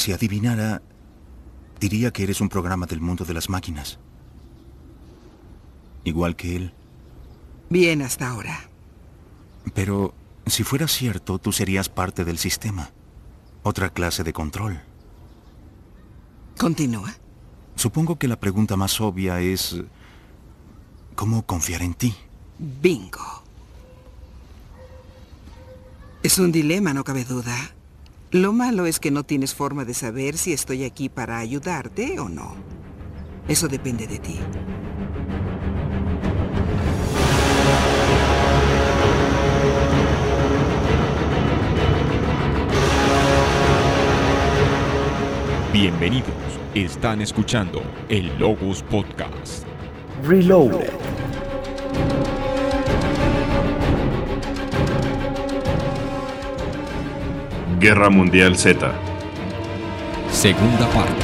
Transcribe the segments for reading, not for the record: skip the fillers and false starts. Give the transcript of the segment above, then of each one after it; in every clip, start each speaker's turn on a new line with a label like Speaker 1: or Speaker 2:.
Speaker 1: Si adivinara, diría que eres un programa del mundo de las máquinas. Igual que él.
Speaker 2: Bien hasta ahora.
Speaker 1: Pero si fuera cierto, tú serías parte del sistema. Otra clase de control.
Speaker 2: Continúa.
Speaker 1: Supongo que la pregunta más obvia es... ¿cómo confiar en ti?
Speaker 2: Bingo. Es un dilema, no cabe duda. Lo malo es que no tienes forma de saber si estoy aquí para ayudarte o no. Eso depende de ti.
Speaker 3: Bienvenidos, están escuchando el Logos Podcast.
Speaker 4: Reloaded.
Speaker 5: Guerra Mundial Z.
Speaker 3: Segunda parte.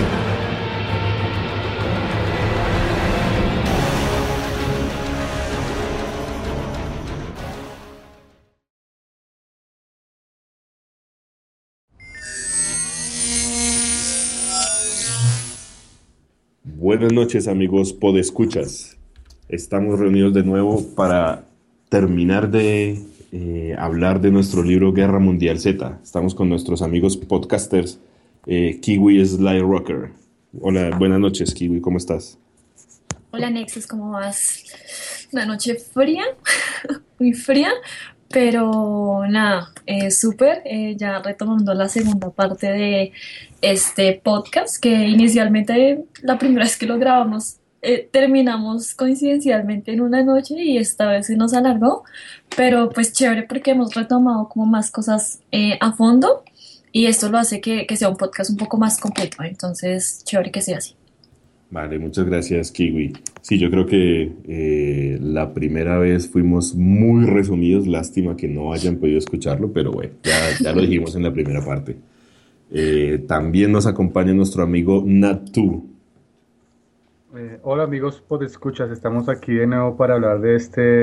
Speaker 5: Buenas noches, amigos podescuchas. Estamos reunidos de nuevo para terminar de hablar de nuestro libro Guerra Mundial Z. Estamos con nuestros amigos podcasters, Kiwi Sly Rocker. Hola, buenas noches, Kiwi, ¿cómo estás?
Speaker 6: Hola, Nexus, ¿cómo vas? Una noche fría, muy fría, pero nada, súper. Ya retomando la segunda parte de este podcast, que inicialmente la primera vez que lo grabamos terminamos coincidencialmente en una noche y esta vez se nos alargó, pero pues chévere porque hemos retomado como más cosas a fondo y esto lo hace que sea un podcast un poco más completo, entonces chévere que sea así.
Speaker 5: Vale, muchas gracias, Kiwi. Sí, yo creo que la primera vez fuimos muy resumidos. Lástima que no hayan podido escucharlo, pero bueno, ya lo dijimos en la primera parte. También nos acompaña nuestro amigo Natu.
Speaker 4: Hola amigos podescuchas, estamos aquí de nuevo para hablar de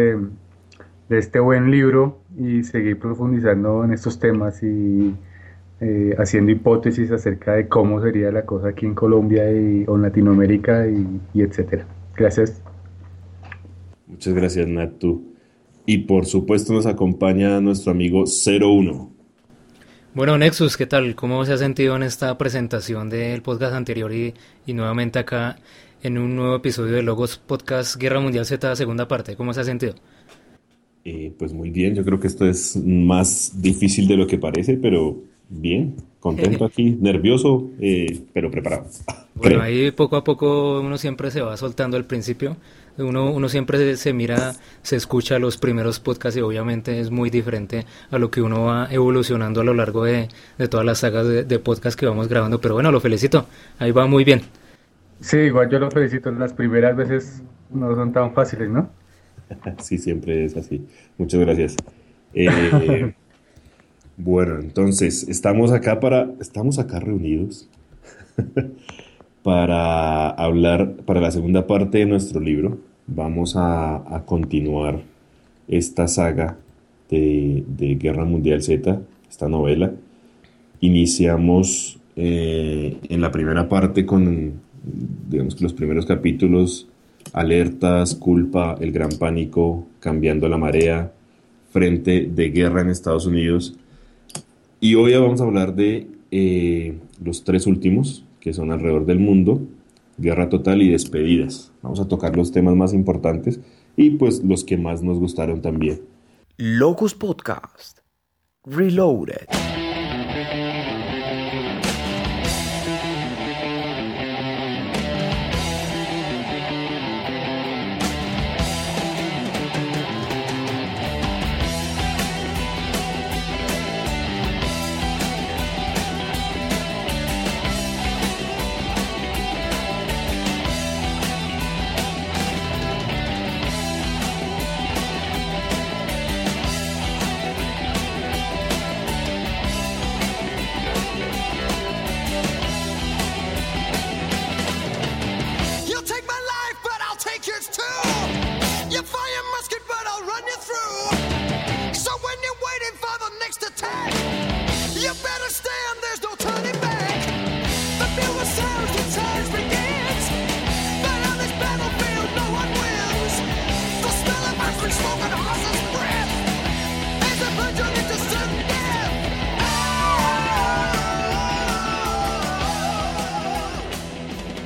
Speaker 4: este buen libro y seguir profundizando en estos temas y haciendo hipótesis acerca de cómo sería la cosa aquí en Colombia o en Latinoamérica y etcétera. Gracias.
Speaker 5: Muchas gracias, Natu. Y por supuesto nos acompaña nuestro amigo 01.
Speaker 7: Bueno, Nexus, ¿qué tal? ¿Cómo se ha sentido en esta presentación del podcast anterior y nuevamente acá en un nuevo episodio de Logos Podcast Guerra Mundial Z, segunda parte? ¿Cómo se ha sentido?
Speaker 5: Pues muy bien, yo creo que esto es más difícil de lo que parece, pero bien, contento aquí, nervioso, pero preparado.
Speaker 7: Bueno, ahí poco a poco uno siempre se va soltando al principio. Uno siempre se mira, se escucha los primeros podcasts y obviamente es muy diferente a lo que uno va evolucionando a lo largo de todas las sagas de podcast que vamos grabando. Pero bueno, lo felicito, ahí va muy bien.
Speaker 4: Sí, igual yo lo felicito, las primeras veces no son tan fáciles, ¿no?
Speaker 5: Sí, siempre es así. Muchas gracias. Bueno, entonces, estamos acá reunidos para hablar, para la segunda parte de nuestro libro. Vamos a continuar esta saga de Guerra Mundial Z, esta novela. Iniciamos en la primera parte con, digamos que los primeros capítulos, alertas, culpa, el gran pánico, cambiando la marea, frente de guerra en Estados Unidos. Y hoy vamos a hablar de los tres últimos, que son alrededor del mundo, guerra total y despedidas. Vamos a tocar los temas más importantes y pues los que más nos gustaron también.
Speaker 4: Logos Podcast Reloaded.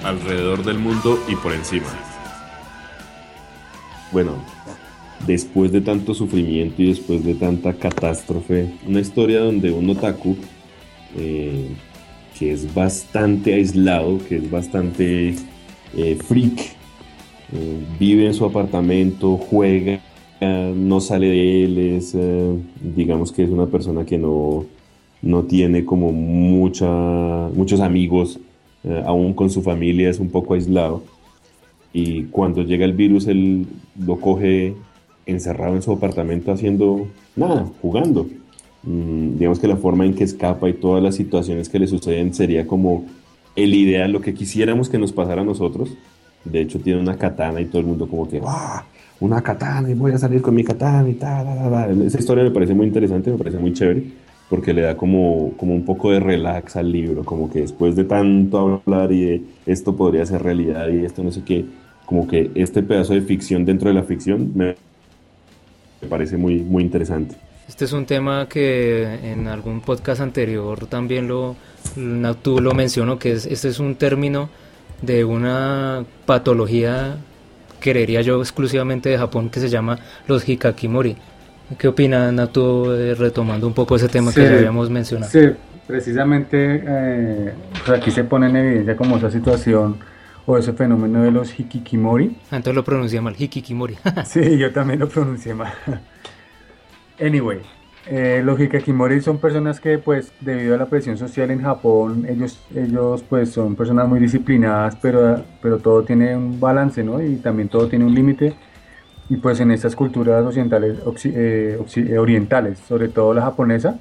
Speaker 5: alrededor del mundo y por encima. Bueno, después de tanto sufrimiento y después de tanta catástrofe, una historia donde un otaku que es bastante aislado, que es bastante freak, vive en su apartamento, juega, no sale de él, digamos que es una persona que no tiene como muchos amigos, aún con su familia es un poco aislado, y cuando llega el virus él lo coge encerrado en su apartamento haciendo nada, jugando. Digamos que la forma en que escapa y todas las situaciones que le suceden sería como el ideal, lo que quisiéramos que nos pasara a nosotros. De hecho tiene una katana y todo el mundo como que ¡ah! Una katana y voy a salir con mi katana y tal. Esa historia me parece muy interesante, me parece muy chévere, porque le da como un poco de relax al libro, como que después de tanto hablar y de esto podría ser realidad y esto no sé qué, como que este pedazo de ficción dentro de la ficción me parece muy, muy interesante.
Speaker 7: Este es un tema que en algún podcast anterior también tú lo mencionó, que este es un término de una patología, creería yo, exclusivamente de Japón, que se llama los hikakimori. ¿Qué opina Natu, retomando un poco ese tema que ya habíamos mencionado?
Speaker 4: Sí, precisamente pues aquí se pone en evidencia como esa situación o ese fenómeno de los hikikimori.
Speaker 7: Entonces lo pronuncié mal, hikikimori.
Speaker 4: Sí, yo también lo pronuncié mal. Anyway, los hikakimori son personas que pues debido a la presión social en Japón, ellos pues son personas muy disciplinadas, pero todo tiene un balance, ¿no? Y también todo tiene un límite. Y pues en estas culturas occidentales, orientales, sobre todo la japonesa,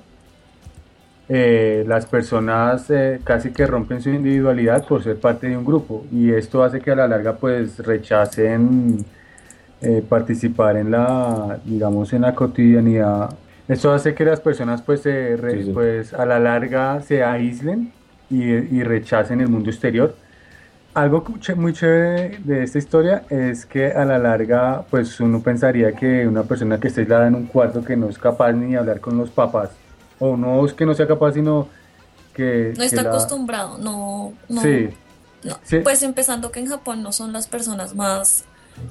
Speaker 4: las personas casi que rompen su individualidad por ser parte de un grupo, y esto hace que a la larga pues rechacen participar en digamos, en la cotidianidad. Esto hace que las personas pues, pues a la larga se aíslen y rechacen el mundo exterior. Algo muy chévere de esta historia es que a la larga pues uno pensaría que una persona que esté aislada en un cuarto, que no es capaz ni de hablar con los papás, o no es que no sea capaz, sino que
Speaker 6: no está acostumbrado, no,
Speaker 4: sí,
Speaker 6: no.
Speaker 4: Sí.
Speaker 6: Pues empezando que en Japón no son las personas más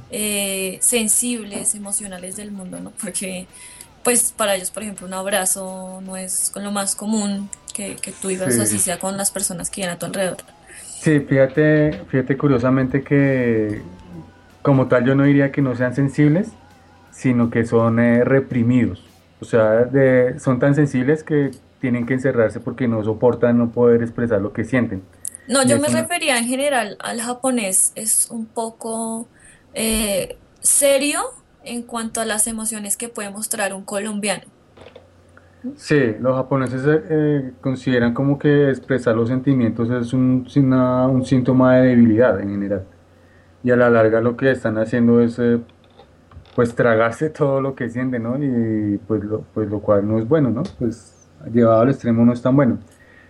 Speaker 6: sensibles, emocionales del mundo, ¿no? Porque pues para ellos, por ejemplo, un abrazo no es lo más común que tú vivas,
Speaker 4: Sí.
Speaker 6: así sea con las personas que vienen a tu alrededor.
Speaker 4: Sí, fíjate curiosamente que como tal yo no diría que no sean sensibles, sino que son reprimidos. O sea, son tan sensibles que tienen que encerrarse porque no soportan no poder expresar lo que sienten.
Speaker 6: No,
Speaker 4: Y
Speaker 6: yo me
Speaker 4: eso no-
Speaker 6: refería en general al japonés, es un poco serio en cuanto a las emociones que puede mostrar un colombiano.
Speaker 4: Sí, los japoneses consideran como que expresar los sentimientos es un síntoma de debilidad en general. Y a la larga lo que están haciendo es pues tragarse todo lo que sienten, ¿no? Y pues lo cual no es bueno, ¿no? Pues llevado al extremo no es tan bueno.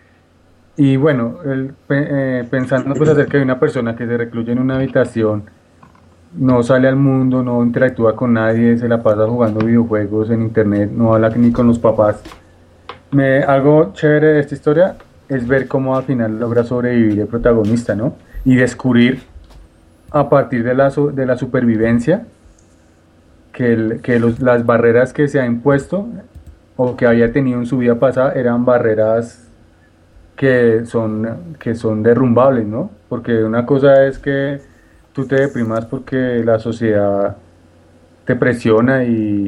Speaker 4: Y bueno, pensando pues acerca de una persona que se recluye en una habitación, no sale al mundo, no interactúa con nadie, se la pasa jugando videojuegos en internet, no habla ni con los papás. Algo chévere de esta historia es ver cómo al final logra sobrevivir el protagonista, ¿no? Y descubrir a partir de de la supervivencia que las barreras que se ha impuesto o que había tenido en su vida pasada eran barreras que son derrumbables, ¿no? Porque una cosa es que tú te deprimas porque la sociedad te presiona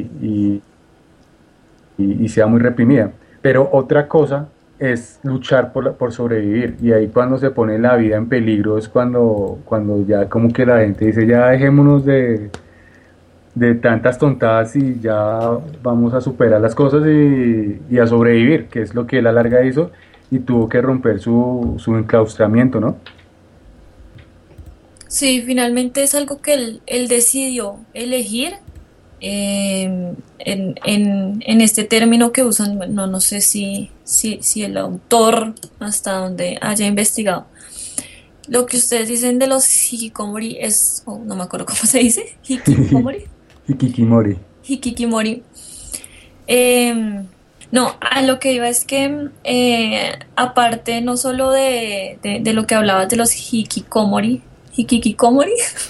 Speaker 4: y sea muy reprimida. Pero otra cosa es luchar por sobrevivir. Y ahí cuando se pone la vida en peligro es cuando ya como que la gente dice, ya dejémonos de tantas tontadas y ya vamos a superar las cosas y a sobrevivir, que es lo que él a la larga hizo y tuvo que romper su enclaustramiento, ¿no?
Speaker 6: Sí, finalmente es algo que él decidió elegir en este término que usan, no sé si el autor, hasta donde haya investigado. Lo que ustedes dicen de los hikikomori es, no me acuerdo cómo se dice, hikikomori,
Speaker 4: Hikikimori.
Speaker 6: hikikimori. Eh, No, a lo que iba es que aparte no solo de lo que hablabas de los hikikomori,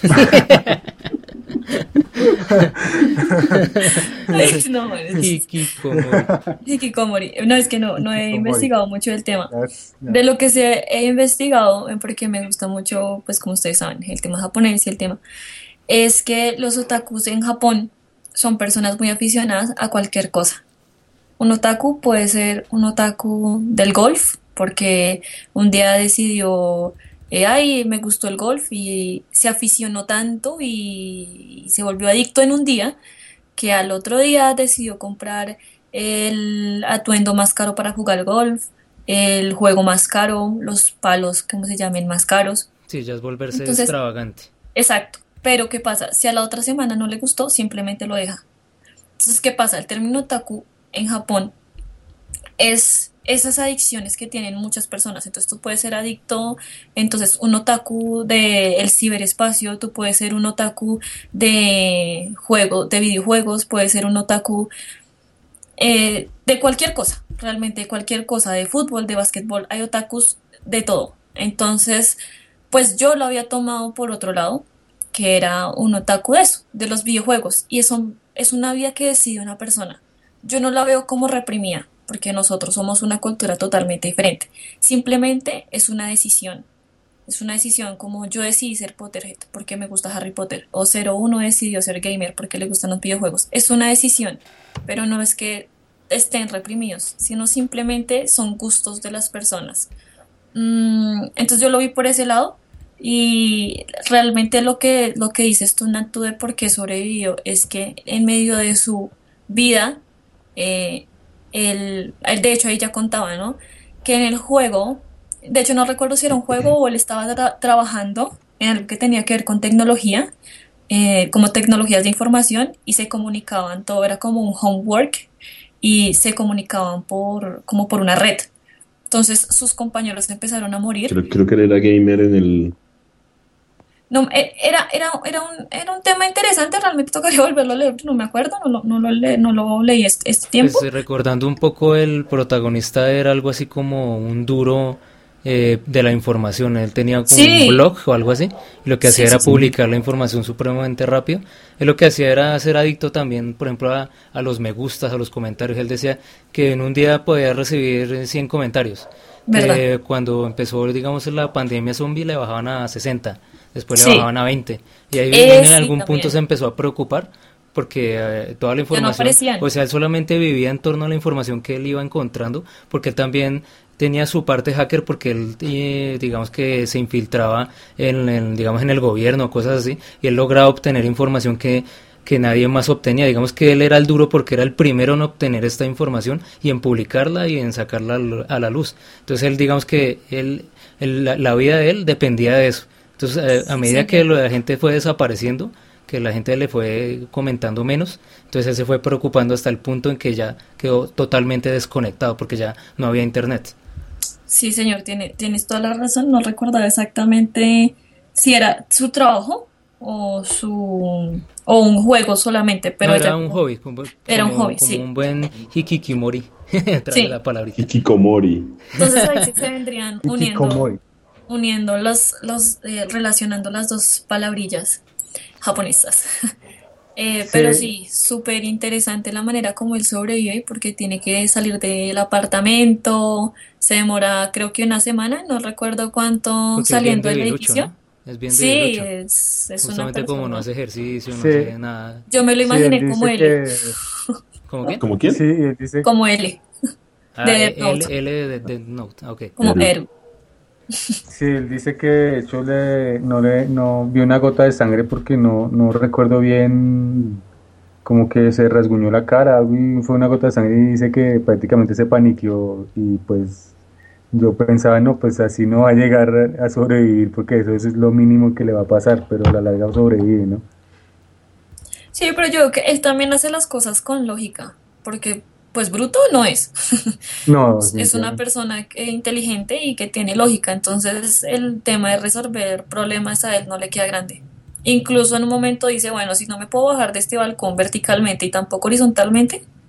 Speaker 6: ay, no,
Speaker 7: Hikikomori.
Speaker 6: hikikomori, no, es que no he
Speaker 4: Hikikomori.
Speaker 6: investigado mucho del tema.
Speaker 4: Ya.
Speaker 6: De lo que he investigado, porque me gusta mucho, pues como ustedes saben, el tema japonés y el tema, es que los otakus en Japón son personas muy aficionadas a cualquier cosa. Un otaku puede ser un otaku del golf, porque un día decidió, ay, me gustó el golf y se aficionó tanto y se volvió adicto en un día, que al otro día decidió comprar el atuendo más caro para jugar golf, el juego más caro, los palos, ¿cómo se llaman? Más caros.
Speaker 7: Sí, ya es volverse
Speaker 6: Entonces,
Speaker 7: extravagante.
Speaker 6: exacto. Pero ¿qué pasa? Si a la otra semana no le gustó, simplemente lo deja. Entonces, ¿qué pasa? El término otaku en Japón es esas adicciones que tienen muchas personas. Entonces tú puedes ser adicto, entonces un otaku del ciberespacio, tú puedes ser un otaku de videojuegos, puedes ser un otaku de cualquier cosa, realmente de cualquier cosa, de fútbol, de básquetbol, hay otakus de todo. Entonces, pues yo lo había tomado por otro lado, que era un otaku de eso, de los videojuegos, y eso es una vida que decide una persona. Yo no la veo como reprimida, porque nosotros somos una cultura totalmente diferente. Simplemente es una decisión. Es una decisión como yo decidí ser Potterhead porque me gusta Harry Potter. O 01 decidió ser gamer porque le gustan los videojuegos. Es una decisión, pero no es que estén reprimidos, sino simplemente son gustos de las personas. Entonces yo lo vi por ese lado y realmente lo que dice Stunatu de por qué sobrevivió es que en medio de su vida, eh, de hecho ahí ya contaba, ¿no? Que en el juego, de hecho no recuerdo si era un juego o él estaba trabajando en algo que tenía que ver con tecnología, como tecnologías de información y se comunicaban, todo era como un homework y se comunicaban como por una red. Entonces sus compañeros empezaron a morir.
Speaker 5: Creo que él era gamer en el...
Speaker 6: No, era un tema interesante, realmente tocaría volverlo a leer, no me acuerdo, no lo leí este
Speaker 7: Pues
Speaker 6: tiempo.
Speaker 7: recordando un poco, el protagonista era algo así como un duro de la información. Él tenía como un
Speaker 6: Sí,
Speaker 7: blog o algo así, y lo que hacía
Speaker 6: sí,
Speaker 7: era
Speaker 6: sí, sí.
Speaker 7: publicar la información supremamente rápido. Él lo que hacía era ser adicto también, por ejemplo, a los me gustas, a los comentarios. Él decía que en un día podía recibir 100 comentarios,
Speaker 6: ¿Verdad?
Speaker 7: que cuando empezó, digamos, la pandemia zombie le bajaban a 60, después le
Speaker 6: Sí,
Speaker 7: bajaban a 20, y ahí en
Speaker 6: sí,
Speaker 7: algún punto se
Speaker 6: también.
Speaker 7: empezó a preocupar porque toda la
Speaker 6: Ya no
Speaker 7: información,
Speaker 6: aparecían.
Speaker 7: o sea, él solamente vivía en torno a la información que él iba encontrando, porque él también tenía su parte hacker, porque él, digamos que se infiltraba digamos, en el gobierno, cosas así, y él lograba obtener información que nadie más obtenía. Digamos que él era el duro porque era el primero en obtener esta información y en publicarla y en sacarla a la luz. Entonces él, digamos que la vida de él dependía de eso. Entonces, a
Speaker 6: Sí,
Speaker 7: medida que
Speaker 6: señor.
Speaker 7: la gente fue desapareciendo, que la gente le fue comentando menos, entonces él se fue preocupando hasta el punto en que ya quedó totalmente desconectado porque ya no había internet.
Speaker 6: Sí, señor, tienes toda la razón. No recordaba exactamente si era su trabajo o un juego solamente,
Speaker 7: No,
Speaker 6: pero
Speaker 7: era
Speaker 6: ya
Speaker 7: un hobby,
Speaker 6: era un hobby,
Speaker 7: como
Speaker 6: sí.
Speaker 7: un buen hikikimori, trae
Speaker 6: Sí.
Speaker 7: la palabrita.
Speaker 5: Hikikomori.
Speaker 6: Entonces ahí sí se vendrían
Speaker 4: Hikikomori.
Speaker 6: uniendo relacionando las dos palabrillas japonesas. Pero
Speaker 4: Sí,
Speaker 6: sí, súper interesante la manera como él sobrevive porque tiene que salir del apartamento, se demora creo que una semana, no recuerdo cuánto
Speaker 7: Porque es bien
Speaker 6: saliendo del
Speaker 7: debilucho,
Speaker 6: edificio.
Speaker 7: ¿no? Es bien
Speaker 6: Sí,
Speaker 7: debilucho.
Speaker 6: es una
Speaker 7: Justamente como no
Speaker 6: persona.
Speaker 7: hace ejercicio, no
Speaker 4: sí,
Speaker 7: hace nada.
Speaker 6: Yo me lo
Speaker 4: sí, él
Speaker 6: imaginé como
Speaker 4: dice
Speaker 6: L,
Speaker 4: que,
Speaker 7: ¿Cómo quién?
Speaker 5: ¿Cómo
Speaker 4: sí,
Speaker 5: quién?
Speaker 4: él dice,
Speaker 6: como L, de
Speaker 7: Ah,
Speaker 6: Death Note,
Speaker 7: L de Death Note. Ah, ok.
Speaker 6: como Eru.
Speaker 4: sí, él dice que de hecho no vio una gota de sangre porque no recuerdo bien, como que se rasguñó la cara, algo y fue una gota de sangre y dice que prácticamente se paniqueó y pues yo pensaba, no, pues así no va a llegar a sobrevivir porque eso es lo mínimo que le va a pasar, pero a la larga sobrevive, ¿no?
Speaker 6: Sí, pero yo creo que él también hace las cosas con lógica, porque pues bruto no es.
Speaker 4: No,
Speaker 6: Es una
Speaker 4: definitivamente.
Speaker 6: persona inteligente y que tiene lógica, entonces el tema de resolver problemas a él no le queda grande. Incluso en un momento dice, bueno, si no me puedo bajar de este balcón verticalmente y tampoco horizontalmente,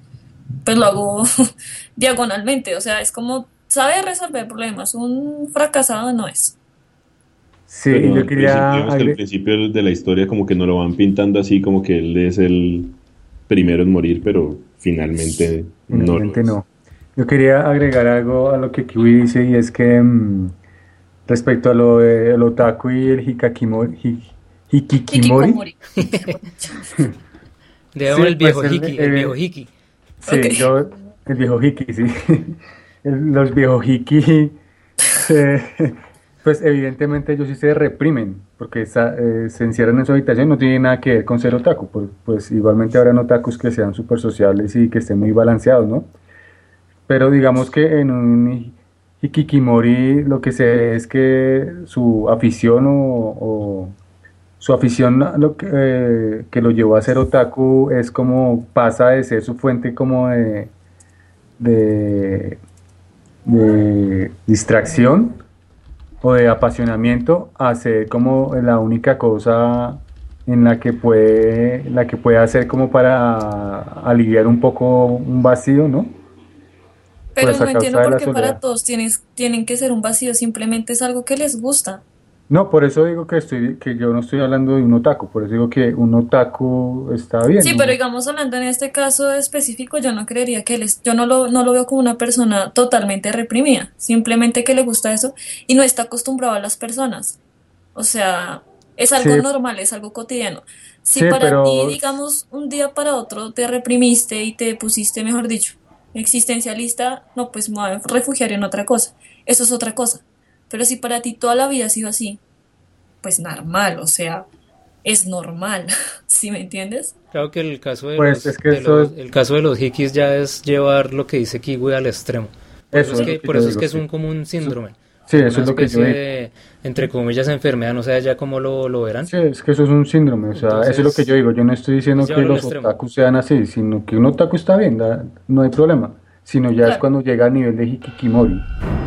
Speaker 6: pues lo hago diagonalmente, o sea, es como sabe resolver problemas, un fracasado no es.
Speaker 4: Sí, y
Speaker 5: Pero
Speaker 4: yo quería
Speaker 5: digamos que al principio de la historia como que nos lo van pintando así como que él es el primero en morir, pero finalmente no lo
Speaker 4: finalmente
Speaker 5: es.
Speaker 4: no. Yo quería agregar algo a lo que Kiwi dice y es que respecto a lo del otaku y el hikikimori,
Speaker 6: Hikikomori, mejor dicho.
Speaker 7: Digamos
Speaker 4: sí, pues
Speaker 7: el viejo hiki.
Speaker 6: Ok,
Speaker 4: sí, yo, el viejo hiki, sí, los viejos hiki, se, pues evidentemente ellos sí se reprimen, porque se encierran en su habitación, no tiene nada que ver con ser otaku, pues igualmente habrán otakus que sean súper sociales y que estén muy balanceados, ¿no? Pero digamos que en un hikikimori lo que se ve es que su afición o su afición que lo llevó a ser otaku es como pasa de ser su fuente como de, de distracción o de apasionamiento a ser como la única cosa en la que puede hacer como para aliviar un poco un vacío, ¿no?
Speaker 6: pero
Speaker 4: Pues
Speaker 6: no
Speaker 4: a causa
Speaker 6: entiendo
Speaker 4: de
Speaker 6: por
Speaker 4: la
Speaker 6: qué para
Speaker 4: soledad.
Speaker 6: todos tienen que ser un vacío, simplemente es algo que les gusta.
Speaker 4: No, por eso digo que yo no estoy hablando de un otaku, por eso digo que un otaku está bien,
Speaker 6: Sí, pero
Speaker 4: ¿no?
Speaker 6: digamos hablando en este caso específico, yo no creería que yo no lo veo como una persona totalmente reprimida, simplemente que le gusta eso y no está acostumbrado a las personas. O sea, es
Speaker 4: Sí,
Speaker 6: algo normal, es algo cotidiano. Si
Speaker 4: sí,
Speaker 6: para ti,
Speaker 4: pero
Speaker 6: digamos, un día para otro te reprimiste y te pusiste, mejor dicho, existencialista, no, pues me voy a refugiar en otra cosa. Eso es otra cosa. Pero si para ti toda la vida ha sido así, pues normal, o sea, es normal, ¿sí me entiendes?
Speaker 7: Claro que el caso
Speaker 4: pues es que eso es,
Speaker 7: el caso de los hikis ya es llevar lo que dice Kiwi al extremo.
Speaker 4: eso es lo que
Speaker 7: Por
Speaker 4: yo
Speaker 7: eso es
Speaker 4: digo,
Speaker 7: que es
Speaker 4: sí.
Speaker 7: un como un
Speaker 4: Eso-
Speaker 7: síndrome,
Speaker 4: sí,
Speaker 7: como
Speaker 4: eso
Speaker 7: una
Speaker 4: es lo que yo
Speaker 7: especie
Speaker 4: digo.
Speaker 7: de, entre comillas, enfermedad, no sé ya cómo lo verán.
Speaker 4: Sí, es que eso es un síndrome, o sea, eso es lo que yo
Speaker 7: Entonces,
Speaker 4: digo. Yo no estoy
Speaker 7: es
Speaker 4: diciendo que
Speaker 7: llevarlo al
Speaker 4: los
Speaker 7: extremo.
Speaker 4: otakus sean así, sino que un otaku está bien, no hay problema, sino ya es
Speaker 6: Claro.
Speaker 4: cuando llega a nivel de hikikimori.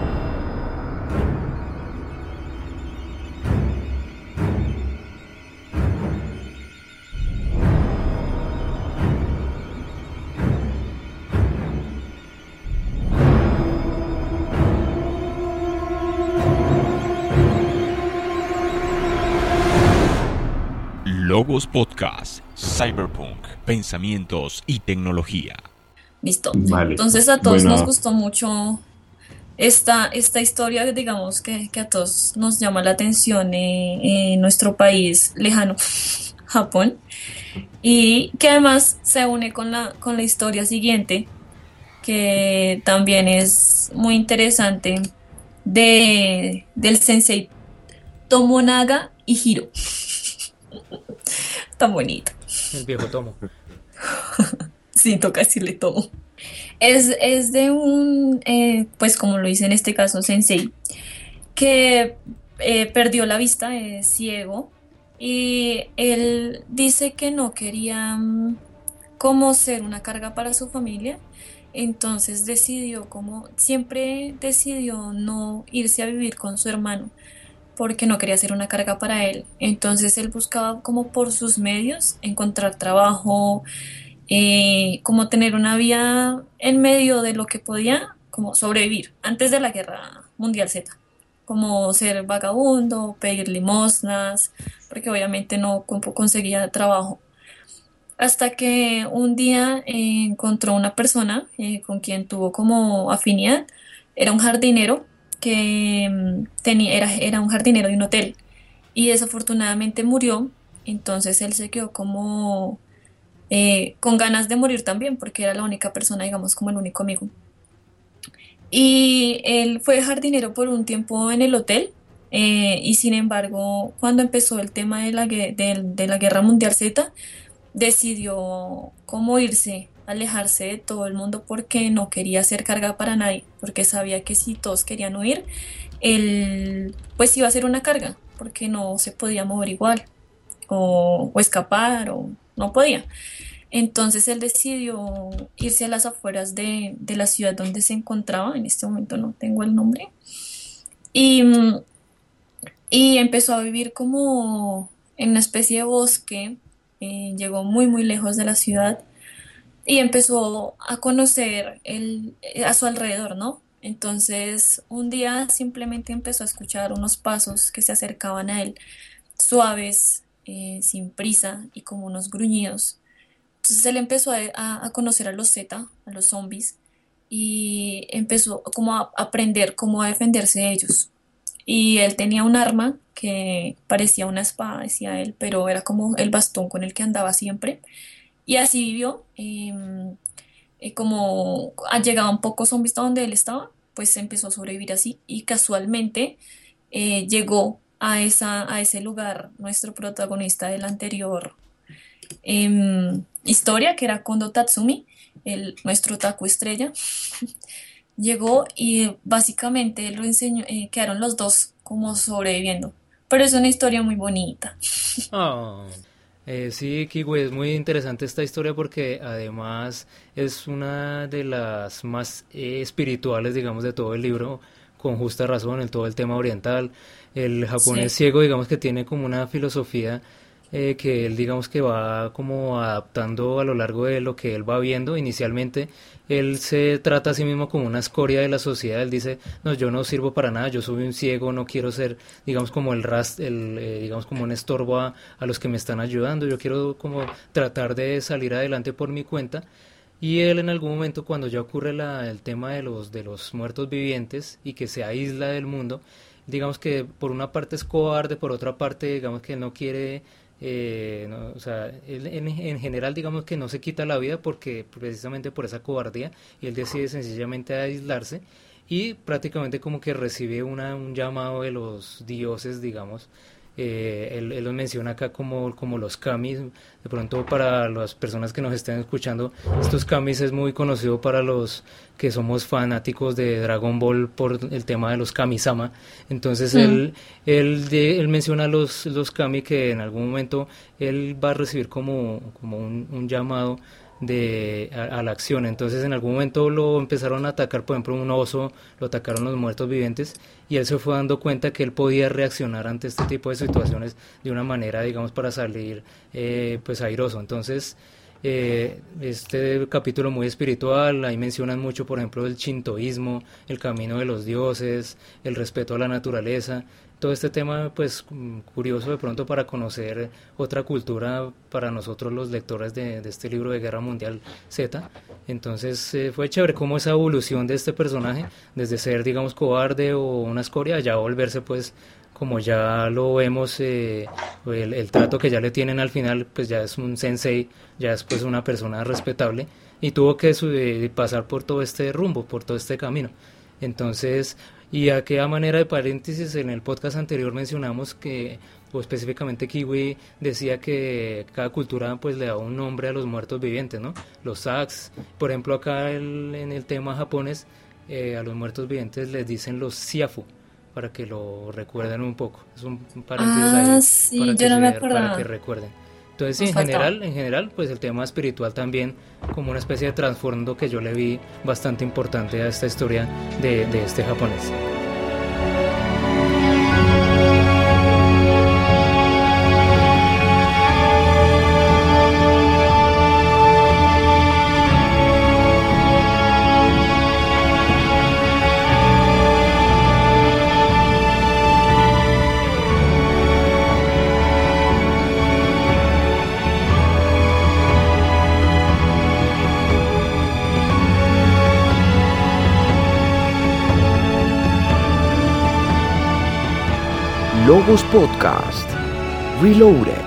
Speaker 3: Logos Podcast, Cyberpunk, Pensamientos y Tecnología.
Speaker 6: Listo.
Speaker 5: Vale.
Speaker 6: Entonces a todos nos
Speaker 5: Bueno,
Speaker 6: gustó mucho esta historia, digamos que a todos nos llama la atención en nuestro país lejano, Japón, y que además se une con la historia siguiente, que también es muy interesante, del sensei Tomonaga y Hiro. Tan bonito.
Speaker 7: El viejo tomo.
Speaker 6: Sí, toca decirle Tomo. Es de pues como lo dice en este caso, sensei, que perdió la vista, es ciego, y él dice que no quería como ser una carga para su familia, entonces decidió como, siempre decidió no irse a vivir con su hermano, porque no quería ser una carga para él. Entonces él buscaba como por sus medios encontrar trabajo, como tener una vida en medio de lo que podía, como sobrevivir antes de la Guerra Mundial Z, como ser vagabundo, pedir limosnas, porque obviamente no conseguía trabajo. Hasta que un día encontró una persona con quien tuvo como afinidad, era un jardinero que era un jardinero de un hotel y desafortunadamente murió, entonces él se quedó como con ganas de morir también, porque era la única persona, digamos, como el único amigo. Y él fue jardinero por un tiempo en el hotel, y sin embargo, cuando empezó el tema de la Guerra Mundial Z, decidió cómo irse, alejarse de todo el mundo porque no quería ser carga para nadie, porque sabía que si todos querían huir, él pues iba a ser una carga, porque no se podía mover igual, o escapar, o no podía. Entonces él decidió irse a las afueras de la ciudad donde se encontraba, en este momento no tengo el nombre, y, y empezó a vivir como en una especie de bosque, llegó muy muy lejos de la ciudad, y empezó a conocer a su alrededor, ¿no? Entonces, un día simplemente empezó a escuchar unos pasos que se acercaban a él, suaves, sin prisa y como unos gruñidos. Entonces él empezó a conocer a los Z, a los zombies, y empezó como a aprender cómo a defenderse de ellos. Y él tenía un arma que parecía una espada, decía él, pero era como el bastón con el que andaba siempre. Y así vivió. Como llegaban pocos zombies a donde él estaba, pues empezó a sobrevivir así. Y casualmente llegó a ese lugar nuestro protagonista del anterior historia, que era Kondo Tatsumi, nuestro otaku estrella. Llegó y básicamente lo enseñó, quedaron los dos como sobreviviendo. Pero es una historia muy bonita.
Speaker 7: Ah, sí, Kiwi, es muy interesante esta historia porque además es una de las más espirituales, digamos, de todo el libro, con justa razón, todo el tema oriental. El japonés
Speaker 6: Sí.
Speaker 7: ciego, digamos que tiene como una filosofía que él, digamos que va como adaptando a lo largo de lo que él va viendo. Inicialmente, él se trata a sí mismo como una escoria de la sociedad. Él dice, no, yo no sirvo para nada, yo soy un ciego, no quiero ser, digamos, como digamos, como un estorbo a los que me están ayudando. Yo quiero como tratar de salir adelante por mi cuenta. Y él en algún momento cuando ya ocurre el tema de los muertos vivientes y que se aísla del mundo, digamos que por una parte es cobarde, por otra parte digamos que no quiere, o sea, él en general digamos que no se quita la vida porque precisamente por esa cobardía y él decide sencillamente aislarse y prácticamente como que recibe un llamado de los dioses, digamos. Él los menciona acá como los kamis. De pronto para las personas que nos estén escuchando, estos kamis es muy conocido para los que somos fanáticos de Dragon Ball por el tema de los kamisama. Entonces
Speaker 6: Mm.
Speaker 7: él menciona los kami que en algún momento él va a recibir como un llamado a la acción. Entonces en algún momento lo empezaron a atacar, por ejemplo un oso, lo atacaron los muertos vivientes y él se fue dando cuenta que él podía reaccionar ante este tipo de situaciones de una manera, digamos, para salir pues airoso. Entonces este capítulo muy espiritual, ahí mencionan mucho, por ejemplo, el shintoísmo, el camino de los dioses, el respeto a la naturaleza, todo este tema pues curioso de pronto para conocer otra cultura para nosotros los lectores de este libro de Guerra Mundial Z. Entonces fue chévere como esa evolución de este personaje, desde ser digamos cobarde o una escoria, ya volverse pues como ya lo vemos, el trato que ya le tienen al final, pues ya es un sensei, ya es pues una persona respetable y tuvo que pasar por todo este rumbo, por todo este camino. Entonces, y aquí a manera de paréntesis, en el podcast anterior mencionamos que, o específicamente Kiwi decía que cada cultura pues le da un nombre a los muertos vivientes, ¿no? Los Sags, por ejemplo acá en el tema japonés, a los muertos vivientes les dicen los Siafu, para que lo recuerden un poco. Es un paréntesis
Speaker 6: Ah,
Speaker 7: ahí
Speaker 6: sí, yo no me
Speaker 7: para que
Speaker 6: acordaba.
Speaker 7: recuerden. Entonces, sí,
Speaker 6: Nos faltaba.
Speaker 7: en general, pues el tema espiritual también como una especie de trasfondo que yo le vi bastante importante a esta historia de este japonés.
Speaker 8: Logos Podcast Reloaded.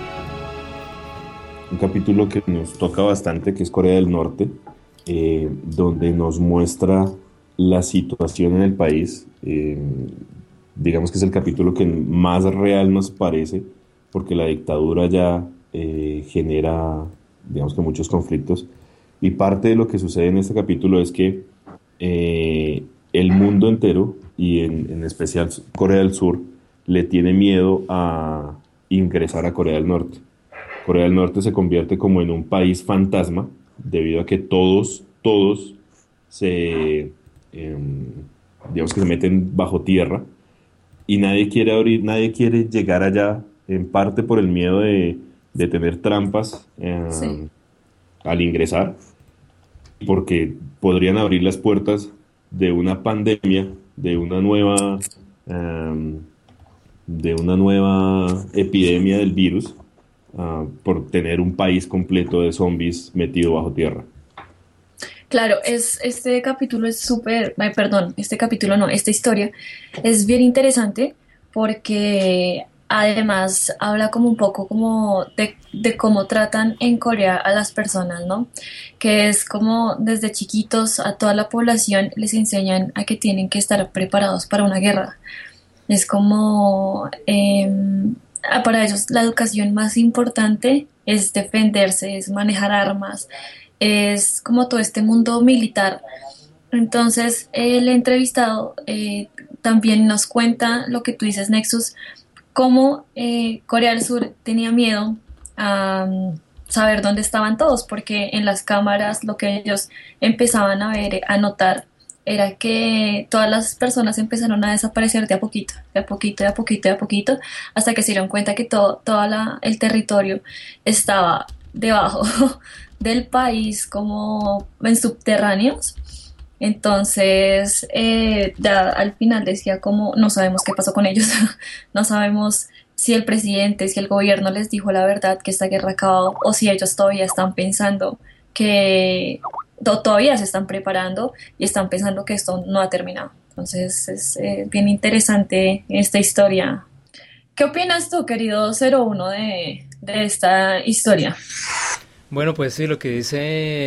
Speaker 5: Un capítulo que nos toca bastante, que es Corea del Norte, donde nos muestra la situación en el país. Digamos que es el capítulo que más real nos parece, porque la dictadura ya genera, digamos que muchos conflictos. Y parte de lo que sucede en este capítulo es que el mundo entero, y en especial Corea del Sur, le tiene miedo a ingresar a Corea del Norte. Corea del Norte se convierte como en un país fantasma debido a que todos se, digamos que se meten bajo tierra y nadie quiere llegar allá, en parte por el miedo de tener trampas
Speaker 6: Sí.
Speaker 5: al ingresar, porque podrían abrir las puertas de una pandemia, de una nueva epidemia del virus, por tener un país completo de zombies metido bajo tierra.
Speaker 6: Claro, este capítulo es súper, ay, perdón, este capítulo no, esta historia es bien interesante porque además habla como un poco como de cómo tratan en Corea a las personas, ¿no? Que es como desde chiquitos a toda la población les enseñan a que tienen que estar preparados para una guerra. Es como, para ellos la educación más importante es defenderse, es manejar armas, es como todo este mundo militar. Entonces, el entrevistado también nos cuenta lo que tú dices, Nexus, cómo Corea del Sur tenía miedo a saber dónde estaban todos, porque en las cámaras lo que ellos empezaban a ver, a notar, era que todas las personas empezaron a desaparecer de a poquito, de a poquito, de a poquito, de a poquito, hasta que se dieron cuenta que todo el territorio estaba debajo del país, como en subterráneos. Entonces, ya al final decía como no sabemos qué pasó con ellos, no sabemos si el presidente, si el gobierno les dijo la verdad que esta guerra acabó, o si ellos todavía están pensando que todavía se están preparando y están pensando que esto no ha terminado. Entonces es bien interesante esta historia. ¿Qué opinas tú, querido 01, de esta historia?
Speaker 7: Bueno, pues sí, lo que dice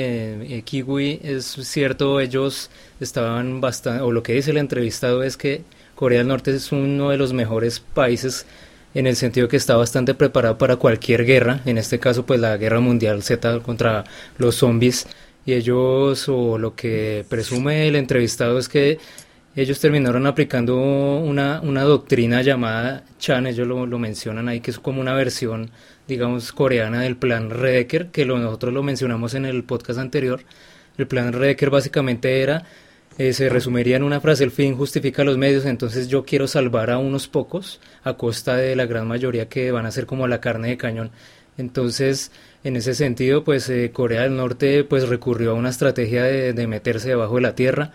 Speaker 7: Kiwi es cierto. Ellos estaban bastante, o lo que dice el entrevistado es que Corea del Norte es uno de los mejores países en el sentido que está bastante preparado para cualquier guerra, en este caso pues la Guerra Mundial Z contra los zombies. Y ellos, o lo que presume el entrevistado, es que ellos terminaron aplicando una doctrina llamada Chan. Ellos lo mencionan ahí, que es como una versión, digamos, coreana del plan Redeker, que nosotros lo mencionamos en el podcast anterior. El plan Redeker básicamente era, se resumiría en una frase: el fin justifica los medios. Entonces yo quiero salvar a unos pocos a costa de la gran mayoría que van a ser como la carne de cañón. Entonces, en ese sentido, pues Corea del Norte pues recurrió a una estrategia de meterse debajo de la tierra.